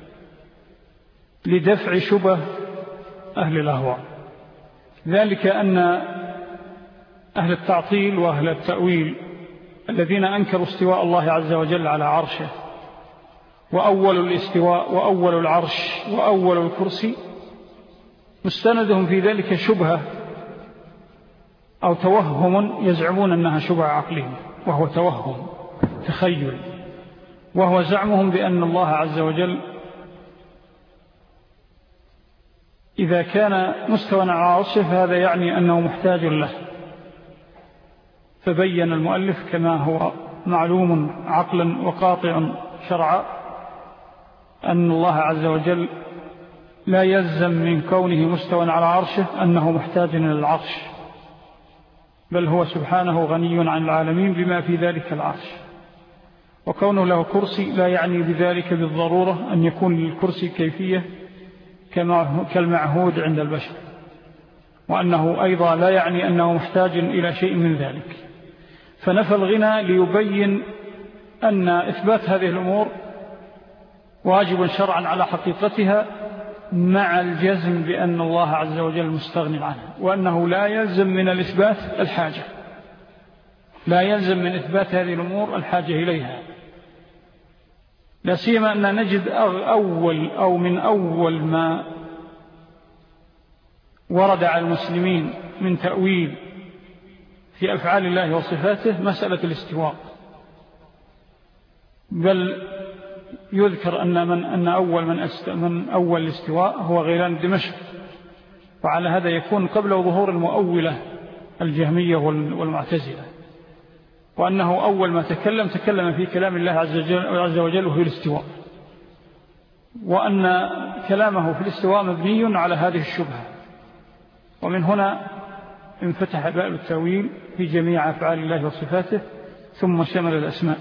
لدفع شبه أهل الأهواء. ذلك أن أهل التعطيل وأهل التأويل الذين أنكروا استواء الله عز وجل على عرشه وأول الاستواء وأول العرش وأول الكرسي، مستندهم في ذلك شبهة أو توهم يزعمون أنها شبهة عقلية، وهو توهم تخيل، وهو زعمهم بأن الله عز وجل إذا كان مستوى على عرشه فهذا يعني أنه محتاج له. فبين المؤلف كما هو معلوم عقلا وقاطع شرعا أن الله عز وجل لا يلزم من كونه مستوى على عرشه أنه محتاج إلى العرش، بل هو سبحانه غني عن العالمين بما في ذلك العرش. وكونه له كرسي لا يعني بذلك بالضرورة أن يكون للكرسي كيفية كالمعهود عند البشر، وأنه أيضا لا يعني أنه محتاج إلى شيء من ذلك. فنفى الغنى ليبين أن إثبات هذه الأمور واجب شرعا على حقيقتها، مع الجزم بأن الله عز وجل مستغني عنها، وأنه لا يلزم من الإثبات الحاجة، لا يلزم من إثبات هذه الأمور الحاجة إليها. لا سيما أن نجد أول أو من أول ما ورد على المسلمين من تأويل في أفعال الله وصفاته مسألة الاستواء، بل يذكر أن, من أن أول من, من أول الاستواء هو غيلان دمشق، وعلى هذا يكون قبل ظهور المؤولة الجهمية والمعتزلة، وأنه أول ما تكلم تكلم في كلام الله عز وجل وهو الاستواء، وأن كلامه في الاستواء مبني على هذه الشبهة. ومن هنا انفتح باب التأويل في جميع أفعال الله وصفاته ثم شمل الأسماء.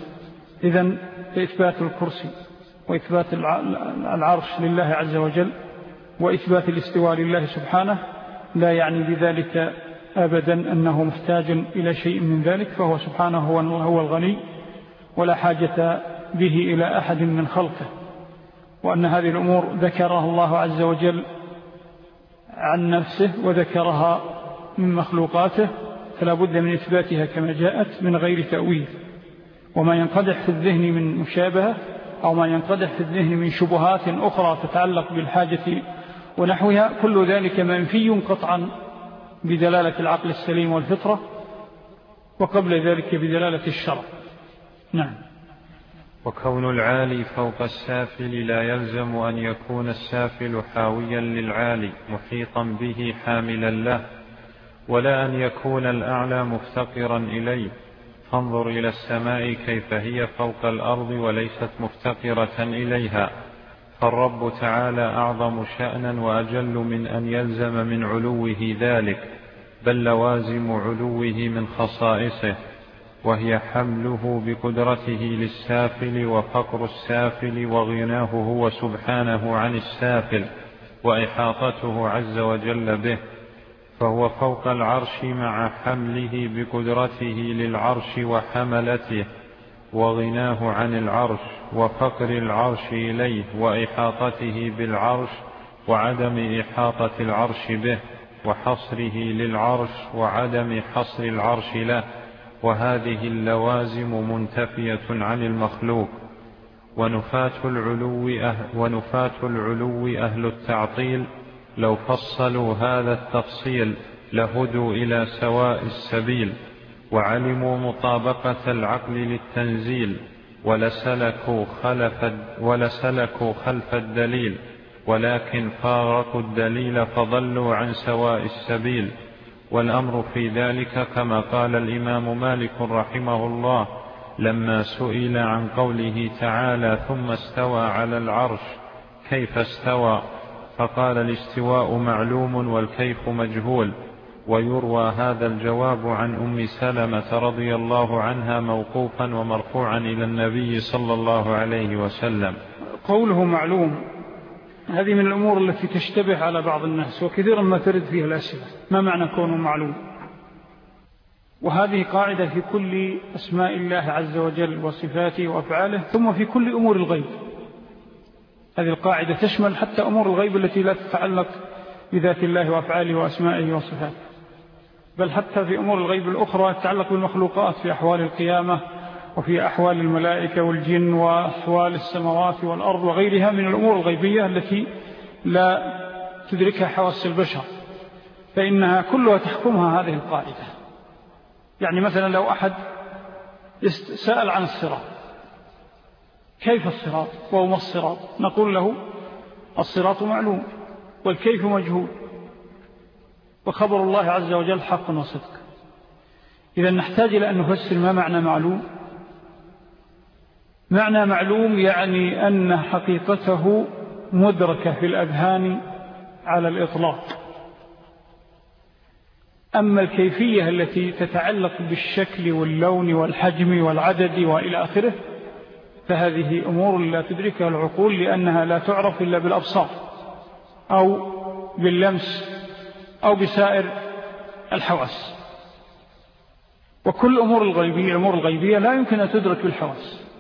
إذن إثبات الكرسي وإثبات العرش لله عز وجل وإثبات الاستواء لله سبحانه لا يعني بذلك أبدا أنه محتاج إلى شيء من ذلك، فهو سبحانه هو الغني ولا حاجة به إلى أحد من خلقه، وأن هذه الأمور ذكرها الله عز وجل عن نفسه وذكرها من مخلوقاته، فلا بد من إثباتها كما جاءت من غير تأويل. وما ينقدح في الذهن من مشابهة أو ما ينقدح في الذهن من شبهات أخرى تتعلق بالحاجة ونحوها، كل ذلك منفي قطعا بدلالة العقل السليم والفطرة، وقبل ذلك بدلالة الشرع. نعم. وكون العالي فوق السافل لا يلزم أن يكون السافل حاويا للعالي محيطا به حاملا له، ولا أن يكون الأعلى مفتقرا إليه. فانظر إلى السماء كيف هي فوق الأرض وليست مفتقرة إليها، فالرب تعالى أعظم شأنا وأجل من أن يلزم من علوه ذلك، بل لوازم علوه من خصائصه، وهي حمله بقدرته للسافل وفقر السافل وغناه هو سبحانه عن السافل وإحاطته عز وجل به، فهو فوق العرش مع حمله بقدرته للعرش وحملته وغناه عن العرش وفقر العرش إليه وإحاطته بالعرش وعدم إحاطة العرش به وحصره للعرش وعدم حصر العرش له، وهذه اللوازم منتفية عن المخلوق. ونفاة العلو أهل, ونفاة العلو أهل التعطيل لو فصلوا هذا التفصيل لهدوا إلى سواء السبيل، وعلموا مطابقة العقل للتنزيل، ولسلكوا خلف, ولسلكوا خلف الدليل، ولكن فارقوا الدليل فضلوا عن سواء السبيل. والأمر في ذلك كما قال الإمام مالك رحمه الله لما سئل عن قوله تعالى ثم استوى على العرش كيف استوى، فقال الاستواء معلوم والكيف مجهول. ويروى هذا الجواب عن أم سلمة رضي الله عنها موقوفا ومرفوعا إلى النبي صلى الله عليه وسلم. قوله معلوم هذه من الأمور التي تشتبه على بعض الناس وكثيرا ما ترد فيها الأسئلة، ما معنى كونه معلوم؟ وهذه قاعدة في كل أسماء الله عز وجل وصفاته وأفعاله، ثم في كل أمور الغيب. هذه القاعدة تشمل حتى أمور الغيب التي لا تتعلق بذات الله وأفعاله وأسمائه وصفاته، بل حتى في أمور الغيب الأخرى تتعلق بالمخلوقات في أحوال القيامة وفي أحوال الملائكة والجن وأحوال السماوات والأرض وغيرها من الأمور الغيبية التي لا تدركها حواس البشر، فإنها كلها تحكمها هذه القاعدة. يعني مثلا لو أحد سأل عن الصراط، كيف الصراط وما الصراط؟ نقول له الصراط معلوم والكيف مجهول، وخبر الله عز وجل حق وصدق. إذا نحتاج إلى أن نفسر ما معنى معلوم. معنى معلوم يعني أن حقيقته مدركة في الأذهان على الإطلاق. أما الكيفية التي تتعلق بالشكل واللون والحجم والعدد وإلى آخره فهذه أمور لا تدركها العقول، لأنها لا تعرف إلا بالأبصار أو باللمس أو بسائر الحواس. وكل أمور الغيبية الأمور الغيبية لا يمكن أن تدرك بالحواس،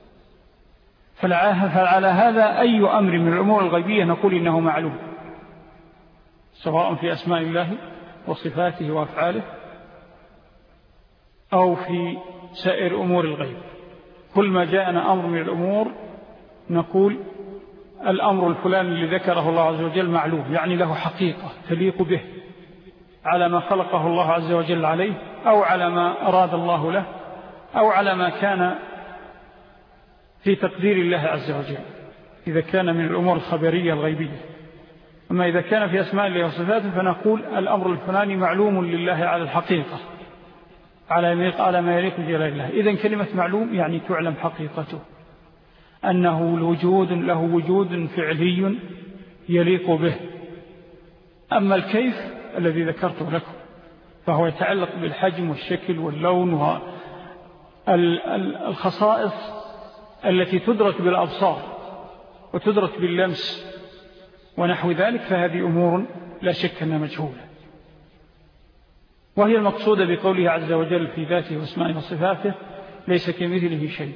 فعلى هذا أي أمر من الأمور الغيبية نقول إنه معلوم، سواء في أسماء الله وصفاته وأفعاله أو في سائر أمور الغيب. كل ما جاءنا أمر من الأمور نقول الأمر الفلاني اللي ذكره الله عز وجل معلوم، يعني له حقيقة تليق به على ما خلقه الله عز وجل عليه، أو على ما أراد الله له، أو على ما كان في تقدير الله عز وجل إذا كان من الأمور الخبرية الغيبية. أما إذا كان في أسماء الله وصفاته فنقول الأمر الفلاني معلوم لله على الحقيقة على ما يليق بجلال الله. إذن كلمة معلوم يعني تعلم حقيقته، أنه الوجود له وجود فعلي يليق به. أما الكيف الذي ذكرته لكم فهو يتعلق بالحجم والشكل واللون والخصائص التي تدرك بالأبصار وتدرك باللمس ونحو ذلك، فهذه أمور لا شك أنها مجهولة، وهي المقصودة بقوله عز وجل في ذاته واسمائه وصفاته ليس كمثله شيء،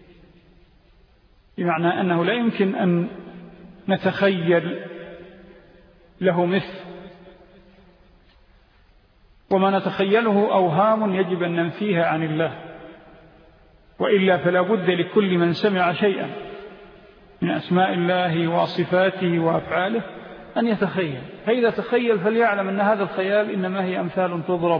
بمعنى أنه لا يمكن أن نتخيل له مثل، وما نتخيله أوهام يجب أن ننفيها عن الله، وإلا فلا بد لكل من سمع شيئا من أسماء الله وصفاته وأفعاله أن يتخيل، فإذا تخيل فليعلم أن هذا الخيال إنما هي أمثال تضرب،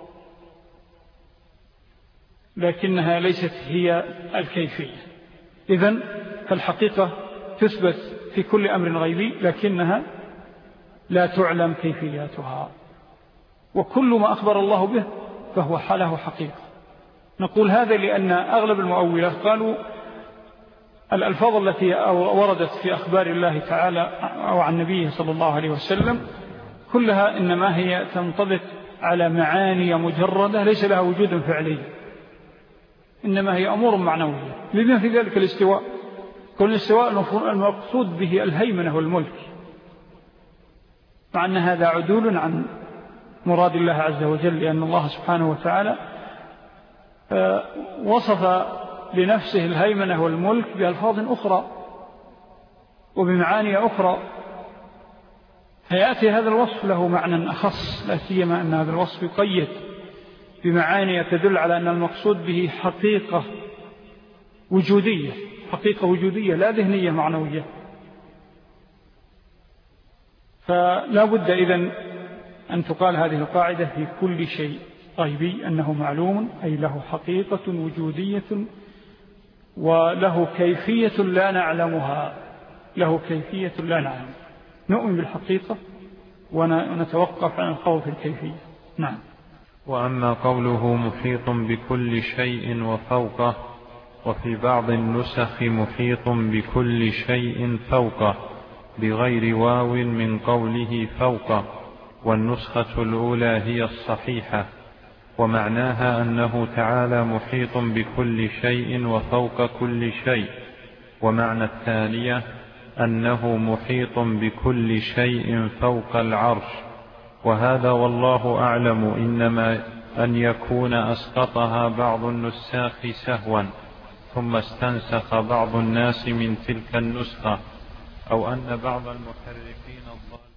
لكنها ليست هي الكيفية. إذن فالحقيقة تثبت في كل أمر غيبي، لكنها لا تعلم كيفياتها، وكل ما أخبر الله به فهو حاله حقيقة. نقول هذا لأن أغلب المؤولة قالوا الألفاظ التي وردت في أخبار الله تعالى أو عن نبيه صلى الله عليه وسلم كلها إنما هي تنطبق على معاني مجردة ليس لها وجود فعلي، إنما هي أمور معنوية، لما في ذلك الاستواء، كل الاستواء المقصود به الهيمنة والملك، مع أن هذا عدول عن مراد الله عز وجل، لأن الله سبحانه وتعالى وصف لنفسه الهيمنة والملك بألفاظ أخرى وبمعاني أخرى، فيأتي هذا الوصف له معنى أخص، لا سيما أن هذا الوصف يقيد بمعاني تدل على أن المقصود به حقيقة وجودية، حقيقة وجودية لا ذهنية معنوية. فلا بد إذن أن تقال هذه القاعدة في كل شيء غيبي أنه معلوم، أي له حقيقة وجودية وله كيفية لا نعلمها، له كيفية لا نعلم، نؤمن بالحقيقة ونتوقف عن الخوف الكيفية. نعم. وأما قوله محيط بكل شيء وفوقه، وفي بعض النسخ محيط بكل شيء فوقه بغير واو من قوله فوقه، والنسخة الأولى هي الصحيحة، ومعناها أنه تعالى محيط بكل شيء وفوق كل شيء، ومعنى الثانية أنه محيط بكل شيء فوق العرش، وهذا والله أعلم إنما أن يكون أسقطها بعض النساخ سهوا ثم استنسخ بعض الناس من تلك النسخة، أو أن بعض المحرفين الظالمين